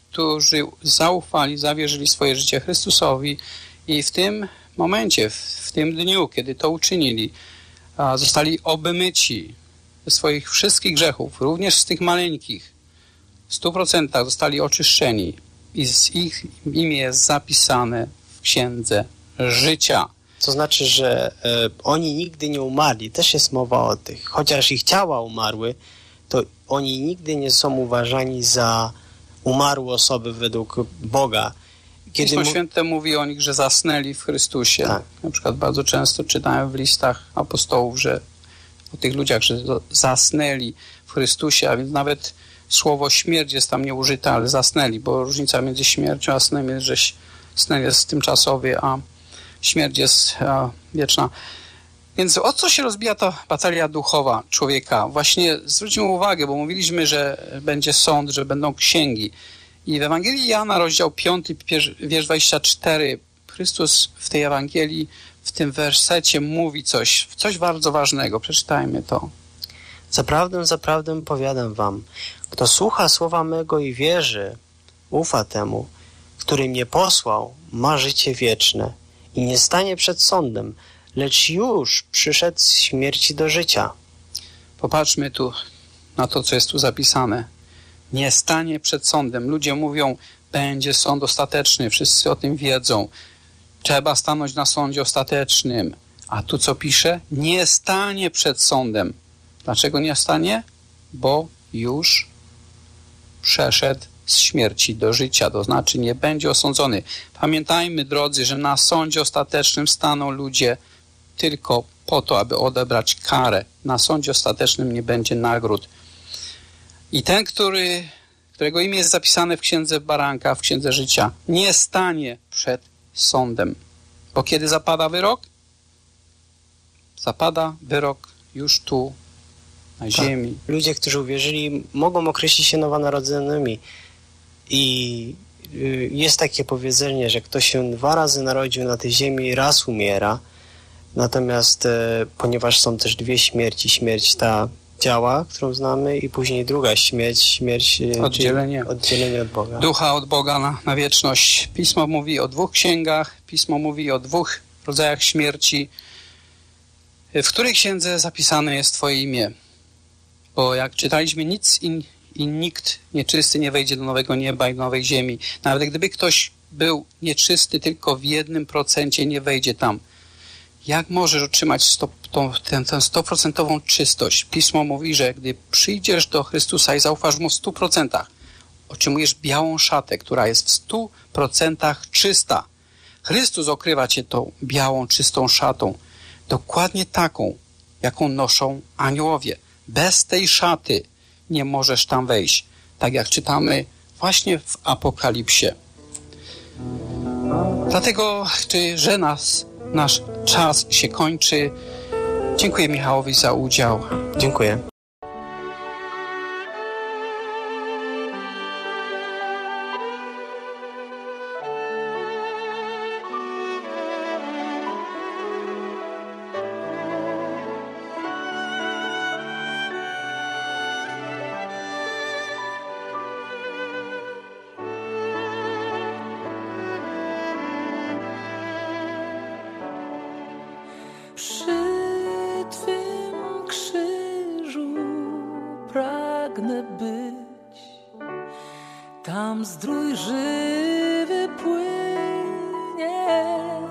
zaufali, zawierzyli swoje życie Chrystusowi i w tym momencie, w tym dniu, kiedy to uczynili, zostali obmyci ze swoich wszystkich grzechów, również z tych maleńkich. W 100% zostali oczyszczeni i ich imię jest zapisane w Księdze Życia. To znaczy, że oni nigdy nie umarli. Też jest mowa o tych. Chociaż ich ciała umarły, to oni nigdy nie są uważani za umarłe osoby według Boga. Pismo Święte mówi o nich, że zasnęli w Chrystusie. Tak. Na przykład bardzo często czytałem w listach apostołów, że o tych ludziach, że zasnęli w Chrystusie, a więc nawet słowo śmierć jest tam nieużyte, ale zasnęli, bo różnica między śmiercią a snem jest, że sen jest tymczasowy, a śmierć jest wieczna. Więc o co się rozbija ta batalia duchowa człowieka? Właśnie zwróćmy uwagę, bo mówiliśmy, że będzie sąd, że będą księgi. I w Ewangelii Jana, rozdział 5, wiersz 24, Chrystus w tej Ewangelii, w tym wersecie mówi coś bardzo ważnego. Przeczytajmy to. Zaprawdę powiadam wam, kto słucha słowa mego i wierzy, ufa temu, który mnie posłał, ma życie wieczne i nie stanie przed sądem, lecz już przyszedł z śmierci do życia. Popatrzmy tu na to, co jest tu zapisane. Nie stanie przed sądem. Ludzie mówią, będzie sąd ostateczny. Wszyscy o tym wiedzą. Trzeba stanąć na sądzie ostatecznym. A tu co pisze? Nie stanie przed sądem. Dlaczego nie stanie? Bo już przeszedł z śmierci do życia. To znaczy nie będzie osądzony. Pamiętajmy, drodzy, że na sądzie ostatecznym staną ludzie tylko po to, aby odebrać karę. Na sądzie ostatecznym nie będzie nagród. I ten, którego imię jest zapisane w Księdze Baranka, w Księdze Życia, nie stanie przed sądem. Bo kiedy zapada wyrok? Zapada wyrok już tu, na ziemi. Ludzie, którzy uwierzyli, mogą określić się nowonarodzonymi. I jest takie powiedzenie, że kto się 2 razy narodził na tej ziemi, raz umiera. Natomiast ponieważ są też 2 śmierci, śmierć ta ciała, którą znamy, i później druga śmierć oddzielenie od Boga. Ducha od Boga na wieczność. Pismo mówi o 2 księgach, Pismo mówi o 2 rodzajach śmierci. W której księdze zapisane jest Twoje imię? Bo jak czytaliśmy, nic i nikt nieczysty nie wejdzie do nowego nieba i do nowej ziemi. Nawet gdyby ktoś był nieczysty, tylko w 1% nie wejdzie tam. Jak możesz otrzymać tę 100% czystość? Pismo mówi, że gdy przyjdziesz do Chrystusa i zaufasz Mu w 100%, otrzymujesz białą szatę, która jest w 100% czysta. Chrystus okrywa cię tą białą, czystą szatą. Dokładnie taką, jaką noszą aniołowie. Bez tej szaty nie możesz tam wejść. Tak jak czytamy właśnie w Apokalipsie. Dlatego, że nasz czas się kończy. Dziękuję Michałowi za udział. Dziękuję. Tam zdrój żywy płynie.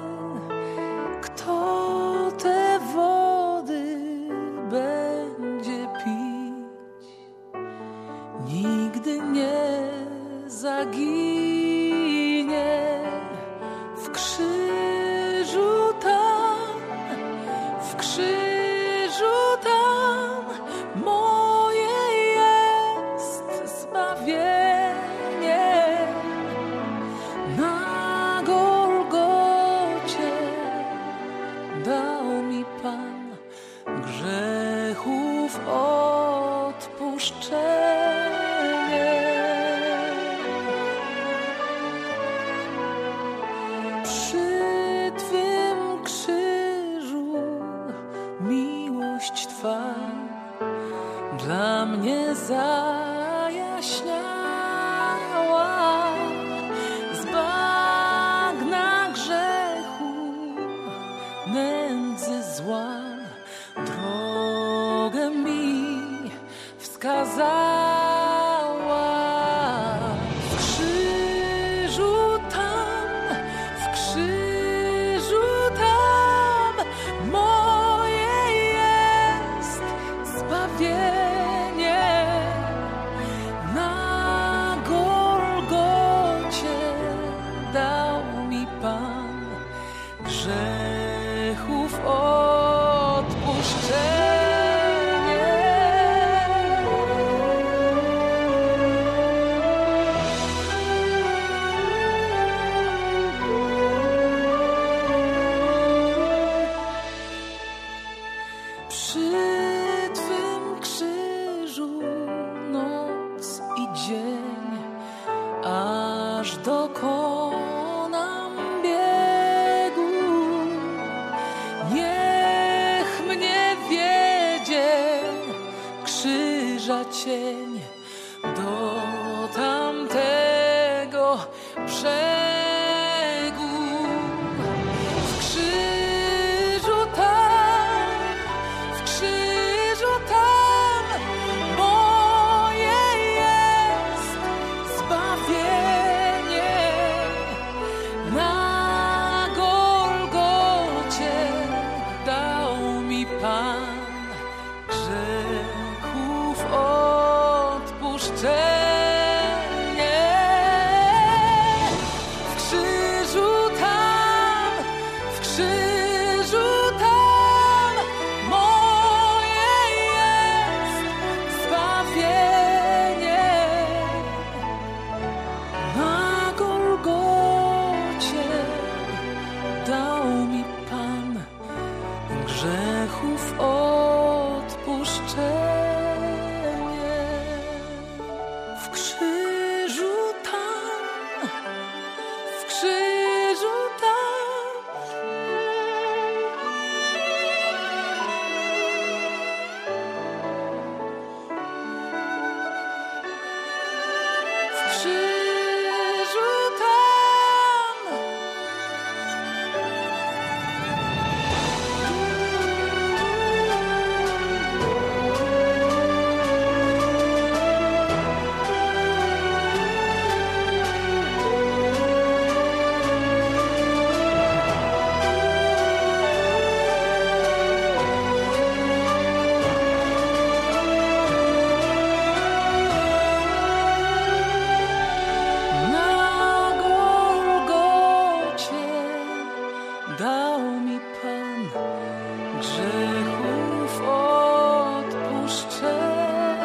Kto te wody będzie pić, nigdy nie zaginie. W krzyżu tam, w krzyżu tam moje jest zbawienie. Na Golgocie zajaśniała z bagna grzechu, nędzy zła, drogę mi wskazała. W krzyżu tam moje jest zbawienie. Na Golgocie dał mi Pan grzechów odpuszczenie. Przy Twym krzyżu noc i dzień, aż dokonam biegu. Niech mnie wiedzie krzyża cień do tamtego brzegu. W krzyżu tam moje jest zbawienie. Na Golgocie dał mi Pan grzechów odpuszczenie. W krzyżu tam moje jest zbawienie. Na Golgocie dał mi Pan grzechów odpuszczenie. W krzyżu tam, w krzyżu tam. W krzyżu tam. Na Golgocie dał mi Pan grzechów odpuszczenie.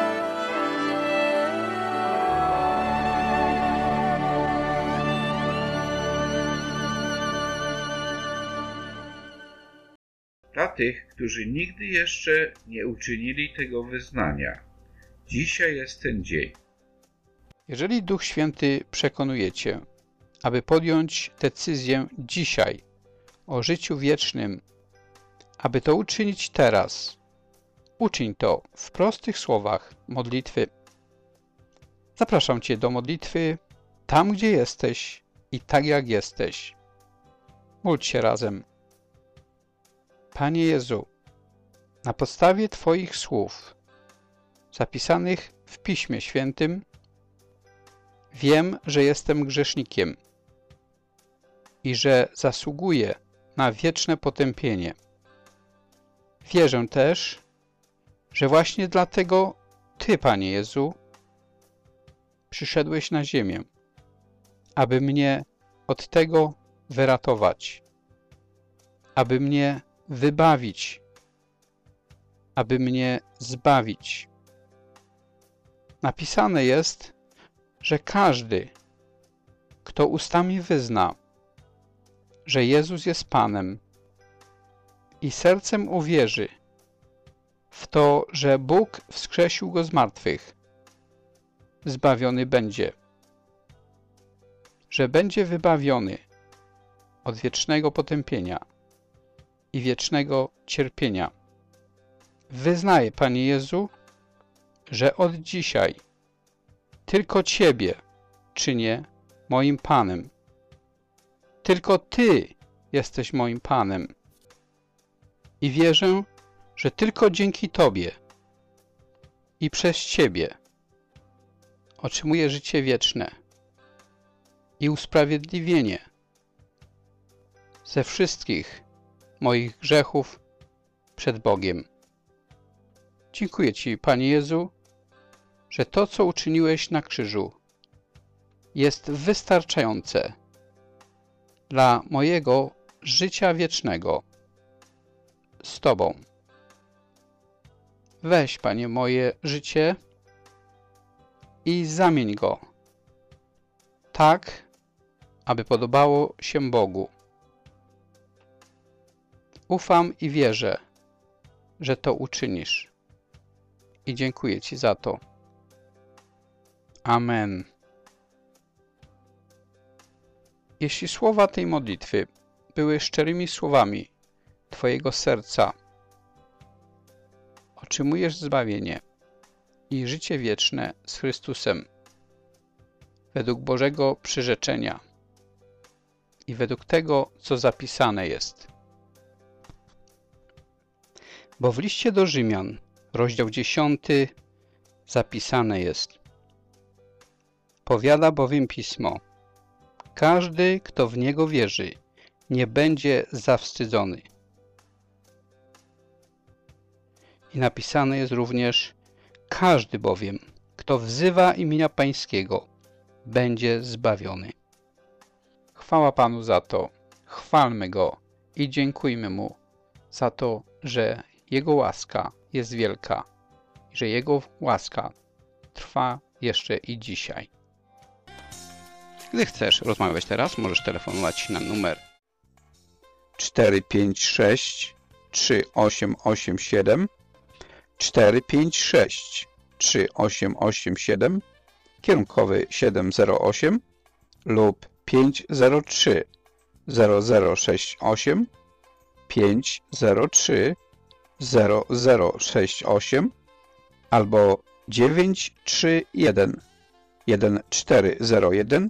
Dla tych, którzy nigdy jeszcze nie uczynili tego wyznania, dzisiaj jest ten dzień. Jeżeli Duch Święty przekonuje Cię, aby podjąć decyzję dzisiaj o życiu wiecznym, aby to uczynić teraz, uczyń to w prostych słowach modlitwy. Zapraszam Cię do modlitwy tam, gdzie jesteś i tak jak jesteś. Módl się razem. Panie Jezu, na podstawie Twoich słów zapisanych w Piśmie Świętym wiem, że jestem grzesznikiem i że zasługuję na wieczne potępienie. Wierzę też, że właśnie dlatego Ty, Panie Jezu, przyszedłeś na ziemię, aby mnie od tego wyratować, aby mnie wybawić, aby mnie zbawić. Napisane jest, że każdy, kto ustami wyzna, że Jezus jest Panem i sercem uwierzy w to, że Bóg wskrzesił Go z martwych, zbawiony będzie, że będzie wybawiony od wiecznego potępienia i wiecznego cierpienia. Wyznaję, Panie Jezu, że od dzisiaj tylko Ciebie czynię moim Panem. Tylko Ty jesteś moim Panem. I wierzę, że tylko dzięki Tobie i przez Ciebie otrzymuję życie wieczne i usprawiedliwienie ze wszystkich moich grzechów przed Bogiem. Dziękuję Ci, Panie Jezu, że to, co uczyniłeś na krzyżu, jest wystarczające dla mojego życia wiecznego z Tobą. Weź, Panie, moje życie i zamień go tak, aby podobało się Bogu. Ufam i wierzę, że to uczynisz. I dziękuję Ci za to. Amen. Jeśli słowa tej modlitwy były szczerymi słowami Twojego serca, otrzymujesz zbawienie i życie wieczne z Chrystusem według Bożego przyrzeczenia i według tego, co zapisane jest. Bo w liście do Rzymian, rozdział 10, zapisane jest: powiada bowiem Pismo: każdy, kto w Niego wierzy, nie będzie zawstydzony. I napisane jest również: każdy bowiem, kto wzywa imienia Pańskiego, będzie zbawiony. Chwała Panu za to, chwalmy Go i dziękujmy Mu za to, że Jego łaska jest wielka i że Jego łaska trwa jeszcze i dzisiaj. Gdy chcesz rozmawiać teraz, możesz telefonować na numer 456 3887 456 3887, kierunkowy 708 lub 503 0068 503 0068 albo 931 1401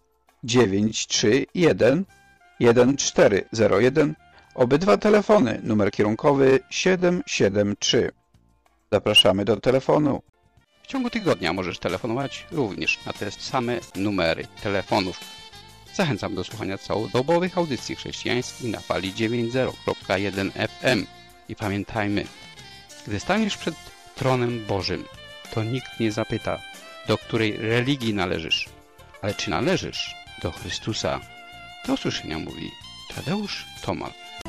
931 1401. Obydwa telefony, numer kierunkowy 773. Zapraszamy do telefonu. W ciągu tygodnia możesz telefonować również na te same numery telefonów. Zachęcam do słuchania całodobowych audycji chrześcijańskich na fali 90.1 FM. I pamiętajmy, gdy staniesz przed tronem Bożym, to nikt nie zapyta, do której religii należysz, ale czy należysz do Chrystusa. Do usłyszenia, mówi Tadeusz Tomal.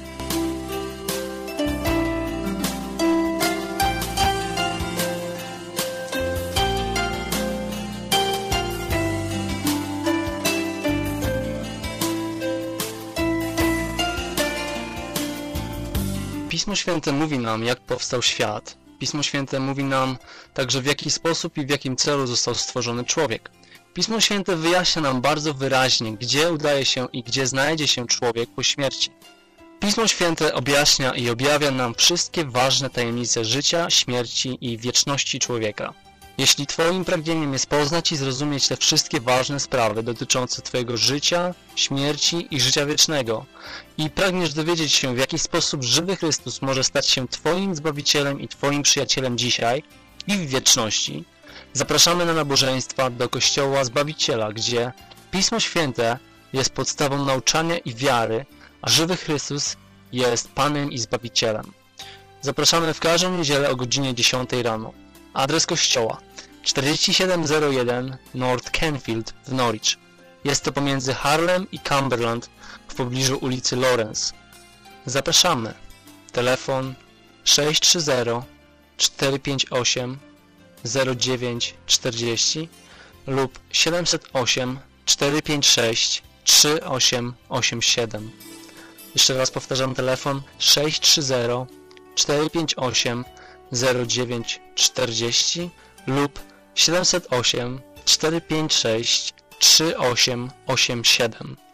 Pismo Święte mówi nam, jak powstał świat. Pismo Święte mówi nam także, w jaki sposób i w jakim celu został stworzony człowiek. Pismo Święte wyjaśnia nam bardzo wyraźnie, gdzie udaje się i gdzie znajdzie się człowiek po śmierci. Pismo Święte objaśnia i objawia nam wszystkie ważne tajemnice życia, śmierci i wieczności człowieka. Jeśli Twoim pragnieniem jest poznać i zrozumieć te wszystkie ważne sprawy dotyczące Twojego życia, śmierci i życia wiecznego i pragniesz dowiedzieć się, w jaki sposób żywy Chrystus może stać się Twoim Zbawicielem i Twoim przyjacielem dzisiaj i w wieczności, zapraszamy na nabożeństwa do Kościoła Zbawiciela, gdzie Pismo Święte jest podstawą nauczania i wiary, a żywy Chrystus jest Panem i Zbawicielem. Zapraszamy w każdą niedzielę o godzinie 10 rano. Adres kościoła 4701 North Canfield w Norwich. Jest to pomiędzy Harlem i Cumberland w pobliżu ulicy Lawrence. Zapraszamy. Telefon 630 458 0940 lub 708 456 3887. Jeszcze raz powtarzam, telefon 630 458 0940 lub 708 456 3887.